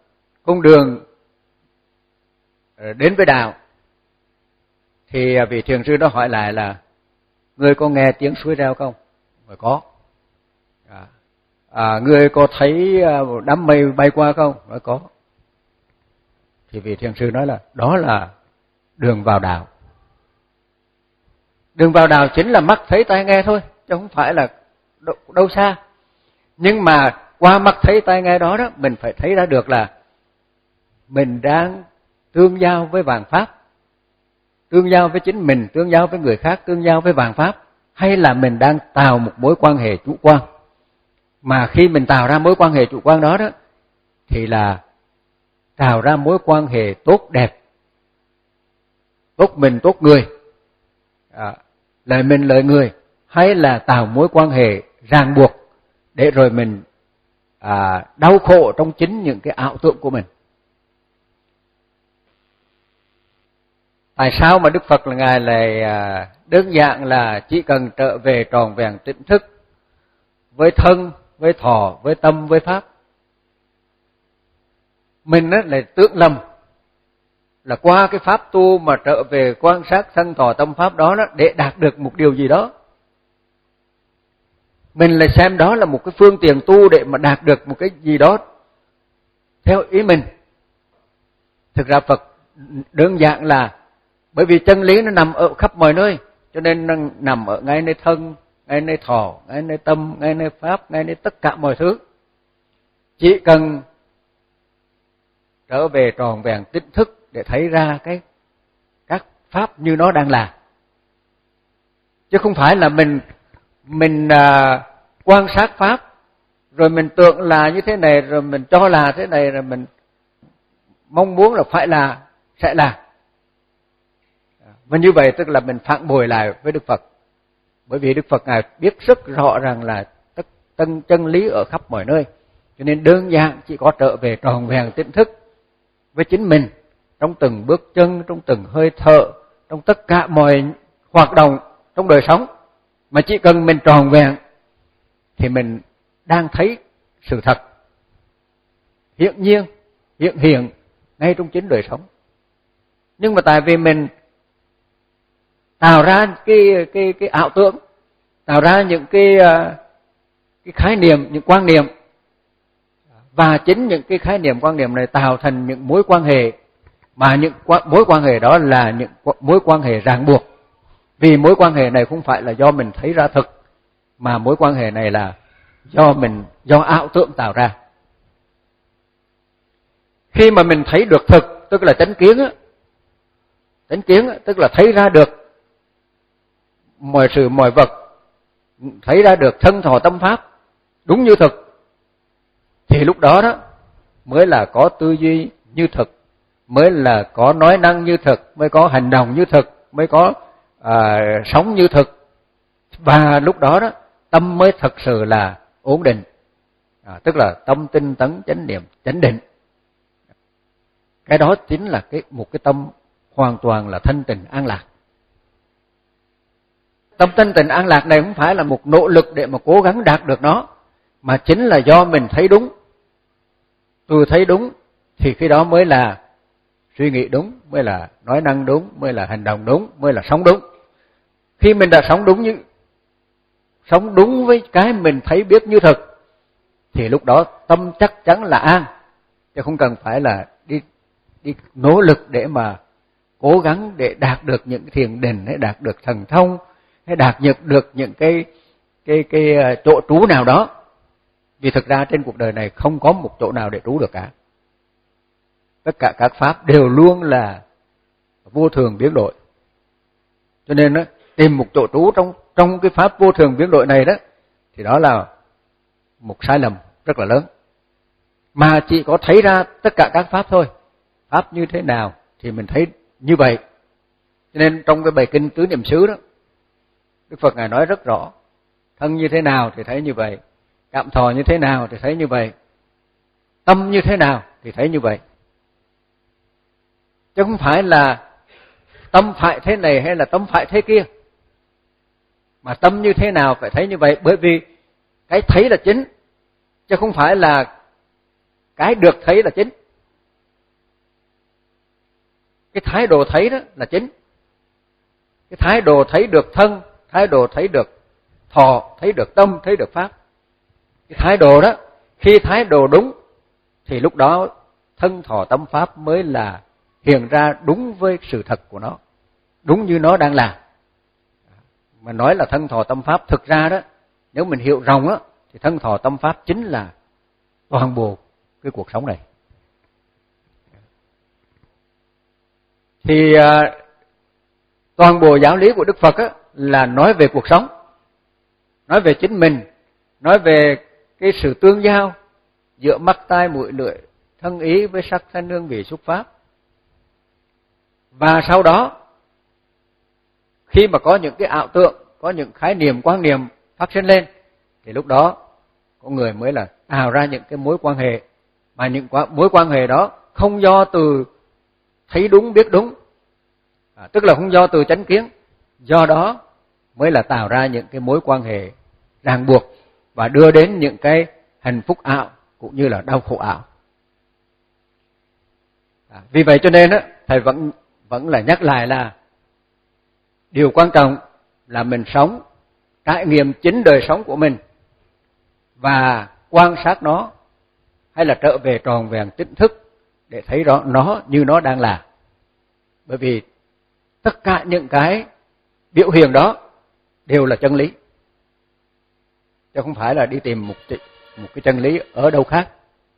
[SPEAKER 1] cung đường đến với đạo, thì vị thiền sư đó hỏi lại là: người có nghe tiếng suối reo không? Rồi có. À, à, người có thấy đám mây bay qua không? Nói có. Thì vị thiền sư nói là đó là đường vào đạo. Đường vào đạo chính là mắt thấy tai nghe thôi, chứ không phải là đâu, đâu xa. Nhưng mà qua mắt thấy tai nghe đó đó, mình phải thấy ra được là mình đang tương giao với vạn pháp, tương giao với chính mình, tương giao với người khác, tương giao với vạn pháp, hay là mình đang tạo một mối quan hệ chủ quan. Mà khi mình tạo ra mối quan hệ chủ quan đó đó, thì là tạo ra mối quan hệ tốt đẹp, tốt mình tốt người, à, lợi mình lợi người, hay là tạo mối quan hệ ràng buộc để rồi mình à, đau khổ trong chính những cái ảo tưởng của mình. Tại sao mà Đức Phật là Ngài lại à, đơn giản là chỉ cần trở về tròn vẹn tỉnh thức với thân, với thọ, với tâm, với pháp? Mình á lại tưởng lầm là qua cái pháp tu mà trở về quan sát thân thọ tâm pháp đó, đó để đạt được một điều gì đó. Mình lại xem đó là một cái phương tiện tu để mà đạt được một cái gì đó theo ý mình. Thực ra Phật đơn giản là bởi vì chân lý nó nằm ở khắp mọi nơi, cho nên nó nằm ở ngay nơi thân, ngay nơi thọ, ngay nơi tâm, ngay nơi pháp, ngay nơi tất cả mọi thứ. Chỉ cần trở về tròn vẹn tỉnh thức để thấy ra cái các pháp như nó đang là, chứ không phải là mình mình à, quan sát pháp rồi mình tưởng là như thế này, rồi mình cho là thế này, rồi mình mong muốn là phải là sẽ là. Và như vậy tức là mình phản bội lại với Đức Phật. Bởi vì Đức Phật Ngài biết rất rõ rằng là tất tân chân lý ở khắp mọi nơi, cho nên đơn giản chỉ có trở về tròn vẹn tỉnh thức với chính mình trong từng bước chân, trong từng hơi thở, trong tất cả mọi hoạt động trong đời sống. Mà chỉ cần mình tròn vẹn thì mình đang thấy sự thật hiển nhiên, hiện hiện ngay trong chính đời sống. Nhưng mà tại vì mình tạo ra cái cái cái ảo tưởng, tạo ra những cái cái khái niệm, những quan niệm, và chính những cái khái niệm quan niệm này tạo thành những mối quan hệ, mà những mối quan hệ đó là những mối quan hệ ràng buộc. Vì mối quan hệ này không phải là do mình thấy ra thực, mà mối quan hệ này là do mình do ảo tưởng tạo ra. Khi mà mình thấy được thực, tức là chánh kiến á, chánh kiến á, tức là thấy ra được mọi sự mọi vật, thấy ra được thân thọ tâm pháp đúng như thực, thì lúc đó đó mới là có tư duy như thực, mới là có nói năng như thực, mới có hành động như thực, mới có à, sống như thực. Và lúc đó đó tâm mới thật sự là ổn định, à, tức là tâm tinh tấn chánh niệm chánh định. Cái đó chính là cái một cái tâm hoàn toàn là thanh tịnh an lạc. Tâm thanh tịnh an lạc này không phải là một nỗ lực để mà cố gắng đạt được nó, mà chính là do mình thấy đúng. Từ thấy đúng thì khi đó mới là suy nghĩ đúng, mới là nói năng đúng, mới là hành động đúng, mới là sống đúng. Khi mình đã sống đúng như sống đúng với cái mình thấy biết như thực, thì lúc đó tâm chắc chắn là an, chứ không cần phải là đi đi nỗ lực để mà cố gắng để đạt được những thiền định, hay đạt được thần thông, hay đạt được những cái cái cái chỗ trú nào đó. Vì thực ra trên cuộc đời này không có một chỗ nào để trú được cả. Tất cả các pháp đều luôn là vô thường biến đổi. Cho nên đó, tìm một chỗ trú trong trong cái pháp vô thường biến đổi này đó, thì đó là một sai lầm rất là lớn. Mà chỉ có thấy ra tất cả các pháp thôi. Pháp như thế nào thì mình thấy như vậy. Cho nên trong cái bài kinh Tứ Niệm xứ đó, Đức Phật Ngài nói rất rõ, thân như thế nào thì thấy như vậy, cảm thọ như thế nào thì thấy như vậy, tâm như thế nào thì thấy như vậy. Chứ không phải là tâm phải thế này hay là tâm phải thế kia, mà tâm như thế nào phải thấy như vậy. Bởi vì cái thấy là chính, chứ không phải là cái được thấy là chính. cái thái độ thấy đó là chính. Cái thái độ thấy được thân, thái độ thấy được thọ, thấy được tâm, thấy được pháp. Cái thái độ đó, khi thái độ đúng thì lúc đó thân thọ tâm pháp mới là hiện ra đúng với sự thật của nó, đúng như nó đang là. Mà nói là thân thọ tâm pháp, thực ra đó, nếu mình hiểu rộng á, thì thân thọ tâm pháp chính là toàn bộ cái cuộc sống này. Thì à, toàn bộ giáo lý của Đức Phật á, là nói về cuộc sống, nói về chính mình, nói về cái sự tương giao giữa mắt tai mũi lưỡi, thân ý với sắc thanh hương vị xúc pháp. Và sau đó, khi mà có những cái ảo tượng, có những khái niệm, quan niệm phát sinh lên, thì lúc đó con người mới là tạo ra những cái mối quan hệ, mà những mối quan hệ đó không do từ thấy đúng biết đúng, à, tức là không do từ chánh kiến, do đó mới là tạo ra những cái mối quan hệ ràng buộc và đưa đến những cái hạnh phúc ảo cũng như là đau khổ ảo. À, vì vậy cho nên á, thầy vẫn vẫn là nhắc lại là điều quan trọng là mình sống, trải nghiệm chính đời sống của mình và quan sát nó, hay là trở về tròn vẹn tỉnh thức để thấy rõ nó như nó đang là. Bởi vì tất cả những cái biểu hiện đó đều là chân lý, chứ không phải là đi tìm một một cái chân lý ở đâu khác.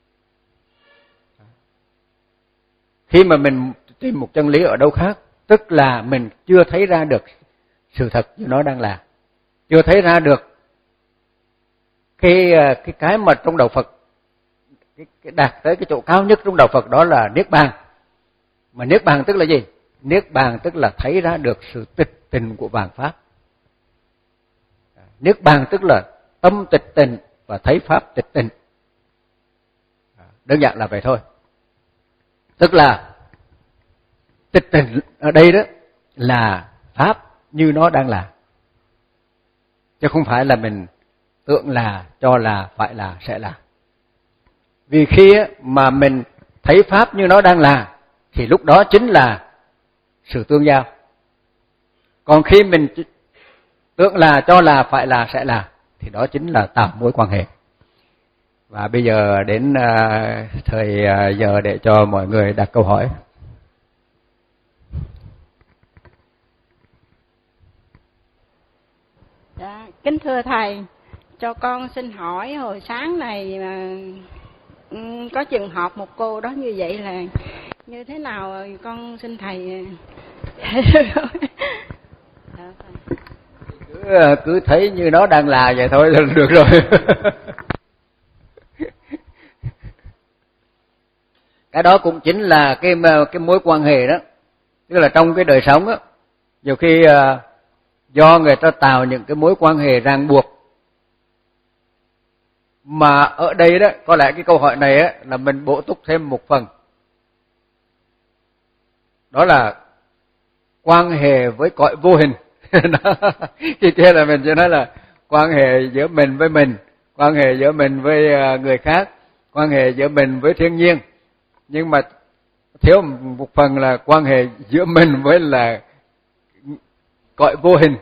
[SPEAKER 1] Khi mà mình tìm một chân lý ở đâu khác, tức là mình chưa thấy ra được sự thật như nó đang là, chưa thấy ra được cái cái cái mà trong đạo Phật, cái, cái đạt tới cái chỗ cao nhất trong đạo Phật, đó là niết bàn. Mà niết bàn tức là gì? Niết bàn tức là thấy ra được sự tịch tình của vạn pháp. Niết bàn tức là tâm tịch tình và thấy pháp tịch tình. Đơn giản là vậy thôi. Tức là tịch tình ở đây đó là pháp như nó đang là, chứ không phải là mình tưởng là, cho là, phải là, sẽ là. Vì khi mà mình thấy pháp như nó đang là thì lúc đó chính là sự tương giao. Còn khi mình tưởng là, cho là, phải là, sẽ là thì đó chính là tạo mối quan hệ. Và bây giờ đến uh, thời uh, giờ để cho mọi người đặt câu hỏi.
[SPEAKER 2] Dạ, kính thưa thầy, cho con xin hỏi hồi sáng này mà có trường hợp một cô đó như vậy là như thế nào, con xin thầy.
[SPEAKER 1] cứ, cứ thấy như nó đang là vậy thôi là được rồi. Cái đó cũng chính là cái cái mối quan hệ đó, tức là trong cái đời sống á, nhiều khi uh, do người ta tạo những cái mối quan hệ ràng buộc. Mà ở đây đó, có lẽ cái câu hỏi này á, là mình bổ túc thêm một phần. Đó là quan hệ với cõi vô hình. Khi kia là mình sẽ nói là quan hệ giữa mình với mình, quan hệ giữa mình với người khác, quan hệ giữa mình với thiên nhiên. Nhưng mà thiếu một phần là quan hệ giữa mình với là cõi vô hình.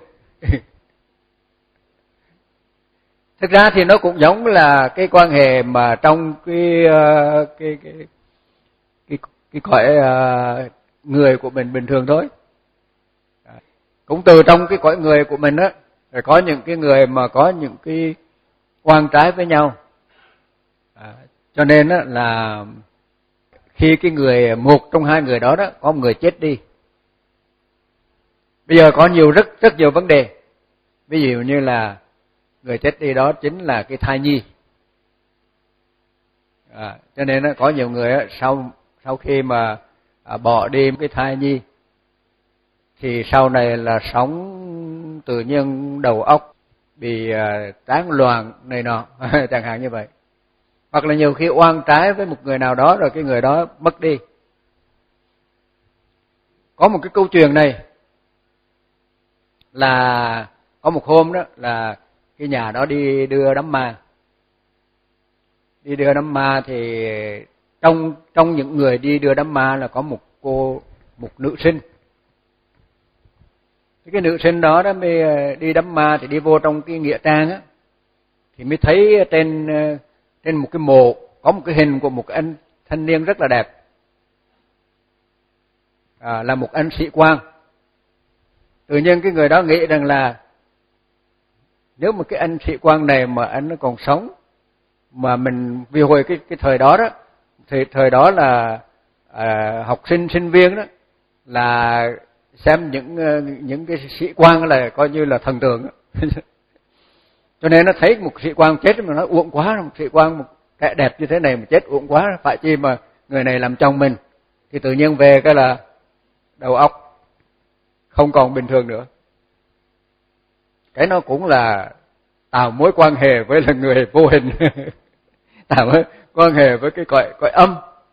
[SPEAKER 1] Thực ra thì nó cũng giống là cái quan hệ mà trong cái cái cái cái, cái cõi người của mình bình thường thôi. Cũng từ trong cái cõi người của mình á, rồi có những cái người mà có những cái quan trái với nhau. À, cho nên á là khi cái người, một trong hai người đó đó có một người chết đi. Bây giờ có nhiều rất rất nhiều vấn đề. Ví dụ như là người chết đi đó chính là cái thai nhi. À, cho nên á, có nhiều người á, sau sau khi mà à, bỏ đi cái thai nhi thì sau này là sống tự nhiên đầu óc bị à, tán loạn này nọ, chẳng hạn như vậy. Hoặc là nhiều khi oan trái với một người nào đó rồi cái người đó mất đi. Có một cái câu chuyện này là có một hôm đó là cái nhà đó đi đưa đám ma. Đi đưa đám ma thì trong trong những người đi đưa đám ma là có một cô một nữ sinh. Cái nữ sinh đó đó mới đi đám ma thì đi vô trong cái nghĩa trang á, thì mới thấy trên trên một cái mộ có một cái hình của một cái anh thanh niên rất là đẹp, à, là một anh sĩ quan. Tự nhiên cái người đó nghĩ rằng là nếu mà cái anh sĩ quan này mà anh nó còn sống, mà mình vì hồi cái cái thời đó đó, thì thời đó là à, học sinh sinh viên đó là xem những những cái sĩ quan là coi như là thần tượng. Cho nên nó thấy một sĩ quan chết mà nó uổng quá, một sĩ quan một kẻ đẹp như thế này mà chết uổng quá, phải chi mà người này làm chồng mình. Thì tự nhiên về cái là đầu óc không còn bình thường nữa. Cái nó cũng là tạo mối quan hệ với là người vô hình, tạo mối quan hệ với cái cõi cõi âm.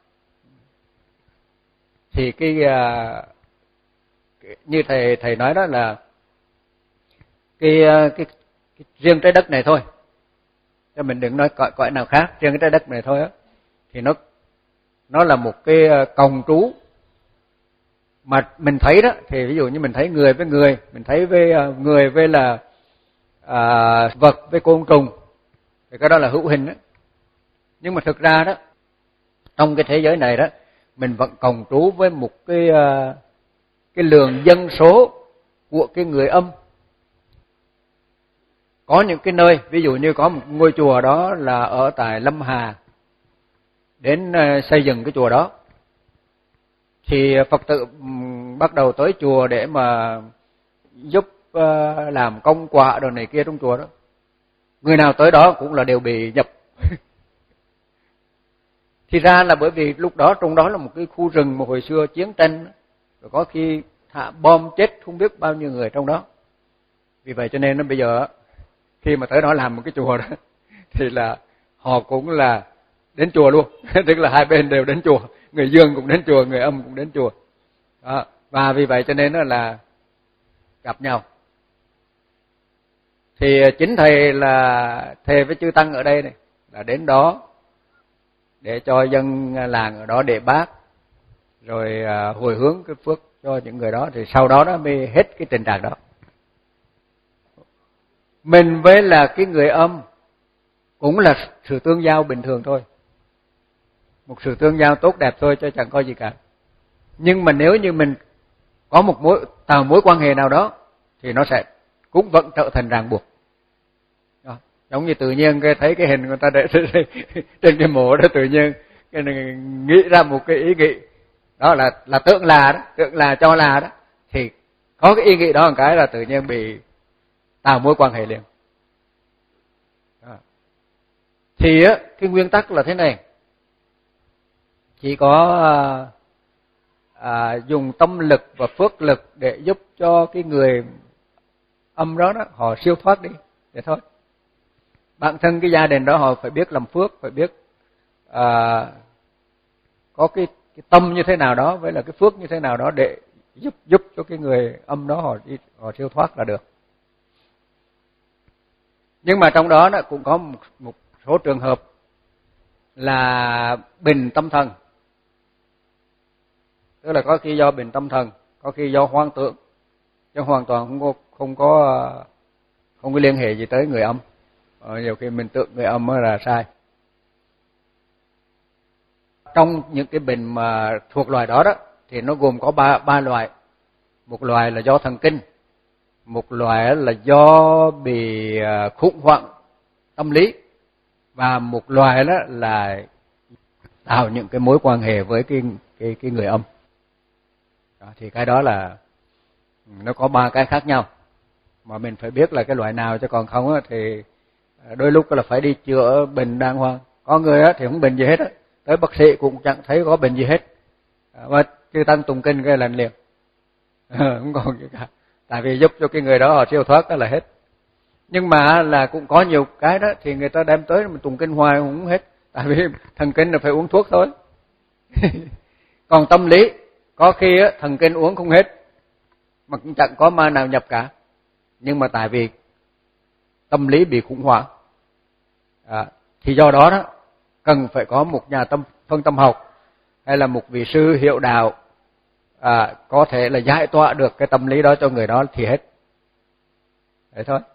[SPEAKER 1] Thì cái, cái như thầy thầy nói đó là cái cái, cái riêng trái đất này thôi, cho mình đừng nói cõi cõi nào khác, riêng cái trái đất này thôi á, thì nó nó là một cái còng trú mà mình thấy đó. Thì ví dụ như mình thấy người với người, mình thấy với người với là à, vật với côn trùng, thì cái đó là hữu hình đó. Nhưng mà thực ra đó, trong cái thế giới này đó, mình vẫn còng trú với một cái cái lượng dân số của cái người âm. Có những cái nơi, ví dụ như có một ngôi chùa đó là ở tại Lâm Hà, đến xây dựng cái chùa đó, thì Phật tử bắt đầu tới chùa để mà giúp làm công quả đồ này kia trong chùa đó. Người nào tới đó cũng là đều bị nhập. Thì ra là bởi vì lúc đó trong đó là một cái khu rừng mà hồi xưa chiến tranh, rồi có khi thả bom chết không biết bao nhiêu người trong đó. Vì vậy cho nên nó bây giờ khi mà tới đó làm một cái chùa đó thì là họ cũng là đến chùa luôn, tức là hai bên đều đến chùa, người dương cũng đến chùa, người âm cũng đến chùa. Đó. Và vì vậy cho nên nó là gặp nhau. Thì chính thầy là thề với chư tăng ở đây này là đến đó để cho dân làng ở đó để bác, rồi hồi hướng cái phước cho những người đó, thì sau đó nó mới hết cái tình trạng đó. Mình với là cái người âm cũng là sự tương giao bình thường thôi, một sự tương giao tốt đẹp thôi, chứ chẳng có gì cả. Nhưng mà nếu như mình có một mối tạo mối quan hệ nào đó thì nó sẽ cũng vẫn trở thành ràng buộc. Đó. Giống như tự nhiên cái thấy cái hình người ta để trên cái mộ đó, tự nhiên cái này nghĩ ra một cái ý nghĩ đó là là tượng là đó, tượng là cho là đó, thì có cái ý nghĩ đó một cái là tự nhiên bị tạo mối quan hệ liền. Đó. Thì á, cái nguyên tắc là thế này, chỉ có à, à, dùng tâm lực và phước lực để giúp cho cái người âm đó, đó họ siêu thoát đi, vậy thôi. Bản thân cái gia đình đó họ phải biết làm phước, phải biết à, có cái, cái tâm như thế nào đó với là cái phước như thế nào đó để giúp giúp cho cái người âm đó họ đi, họ siêu thoát là được. Nhưng mà trong đó nó cũng có một, một số trường hợp là bình tâm thần, tức là có khi do bình tâm thần, có khi do hoang tưởng, chứ hoàn toàn không có không có không có liên hệ gì tới người âm. Ờ, nhiều khi mình tưởng người âm là sai. Trong những cái bệnh mà thuộc loài đó đó thì nó gồm có ba ba loại. Một loài là do thần kinh, một loài là do bị khủng hoảng tâm lý, và một loài đó là tạo những cái mối quan hệ với cái cái cái người âm. Đó, thì cái đó là nó có ba cái khác nhau, mà mình phải biết là cái loại nào, chứ còn không á thì đôi lúc là phải đi chữa bệnh đàng hoàng. Có người á thì không bệnh gì hết á, tới bác sĩ cũng chẳng thấy có bệnh gì hết, mà chư tăng tụng kinh cái lần liền, không còn gì cả, tại vì giúp cho cái người đó họ siêu thoát đó là hết. Nhưng mà là cũng có nhiều cái đó thì người ta đem tới mình tụng kinh hoài cũng hết, tại vì thần kinh là phải uống thuốc thôi. Còn tâm lý có khi á thần kinh uống không hết mà cũng chẳng có ma nào nhập cả, nhưng mà tại vì tâm lý bị khủng hoảng, à, thì do đó đó cần phải có một nhà tâm phân tâm học hay là một vị sư hiệu đạo à, có thể là giải tỏa được cái tâm lý đó cho người đó thì hết. Vậy thôi.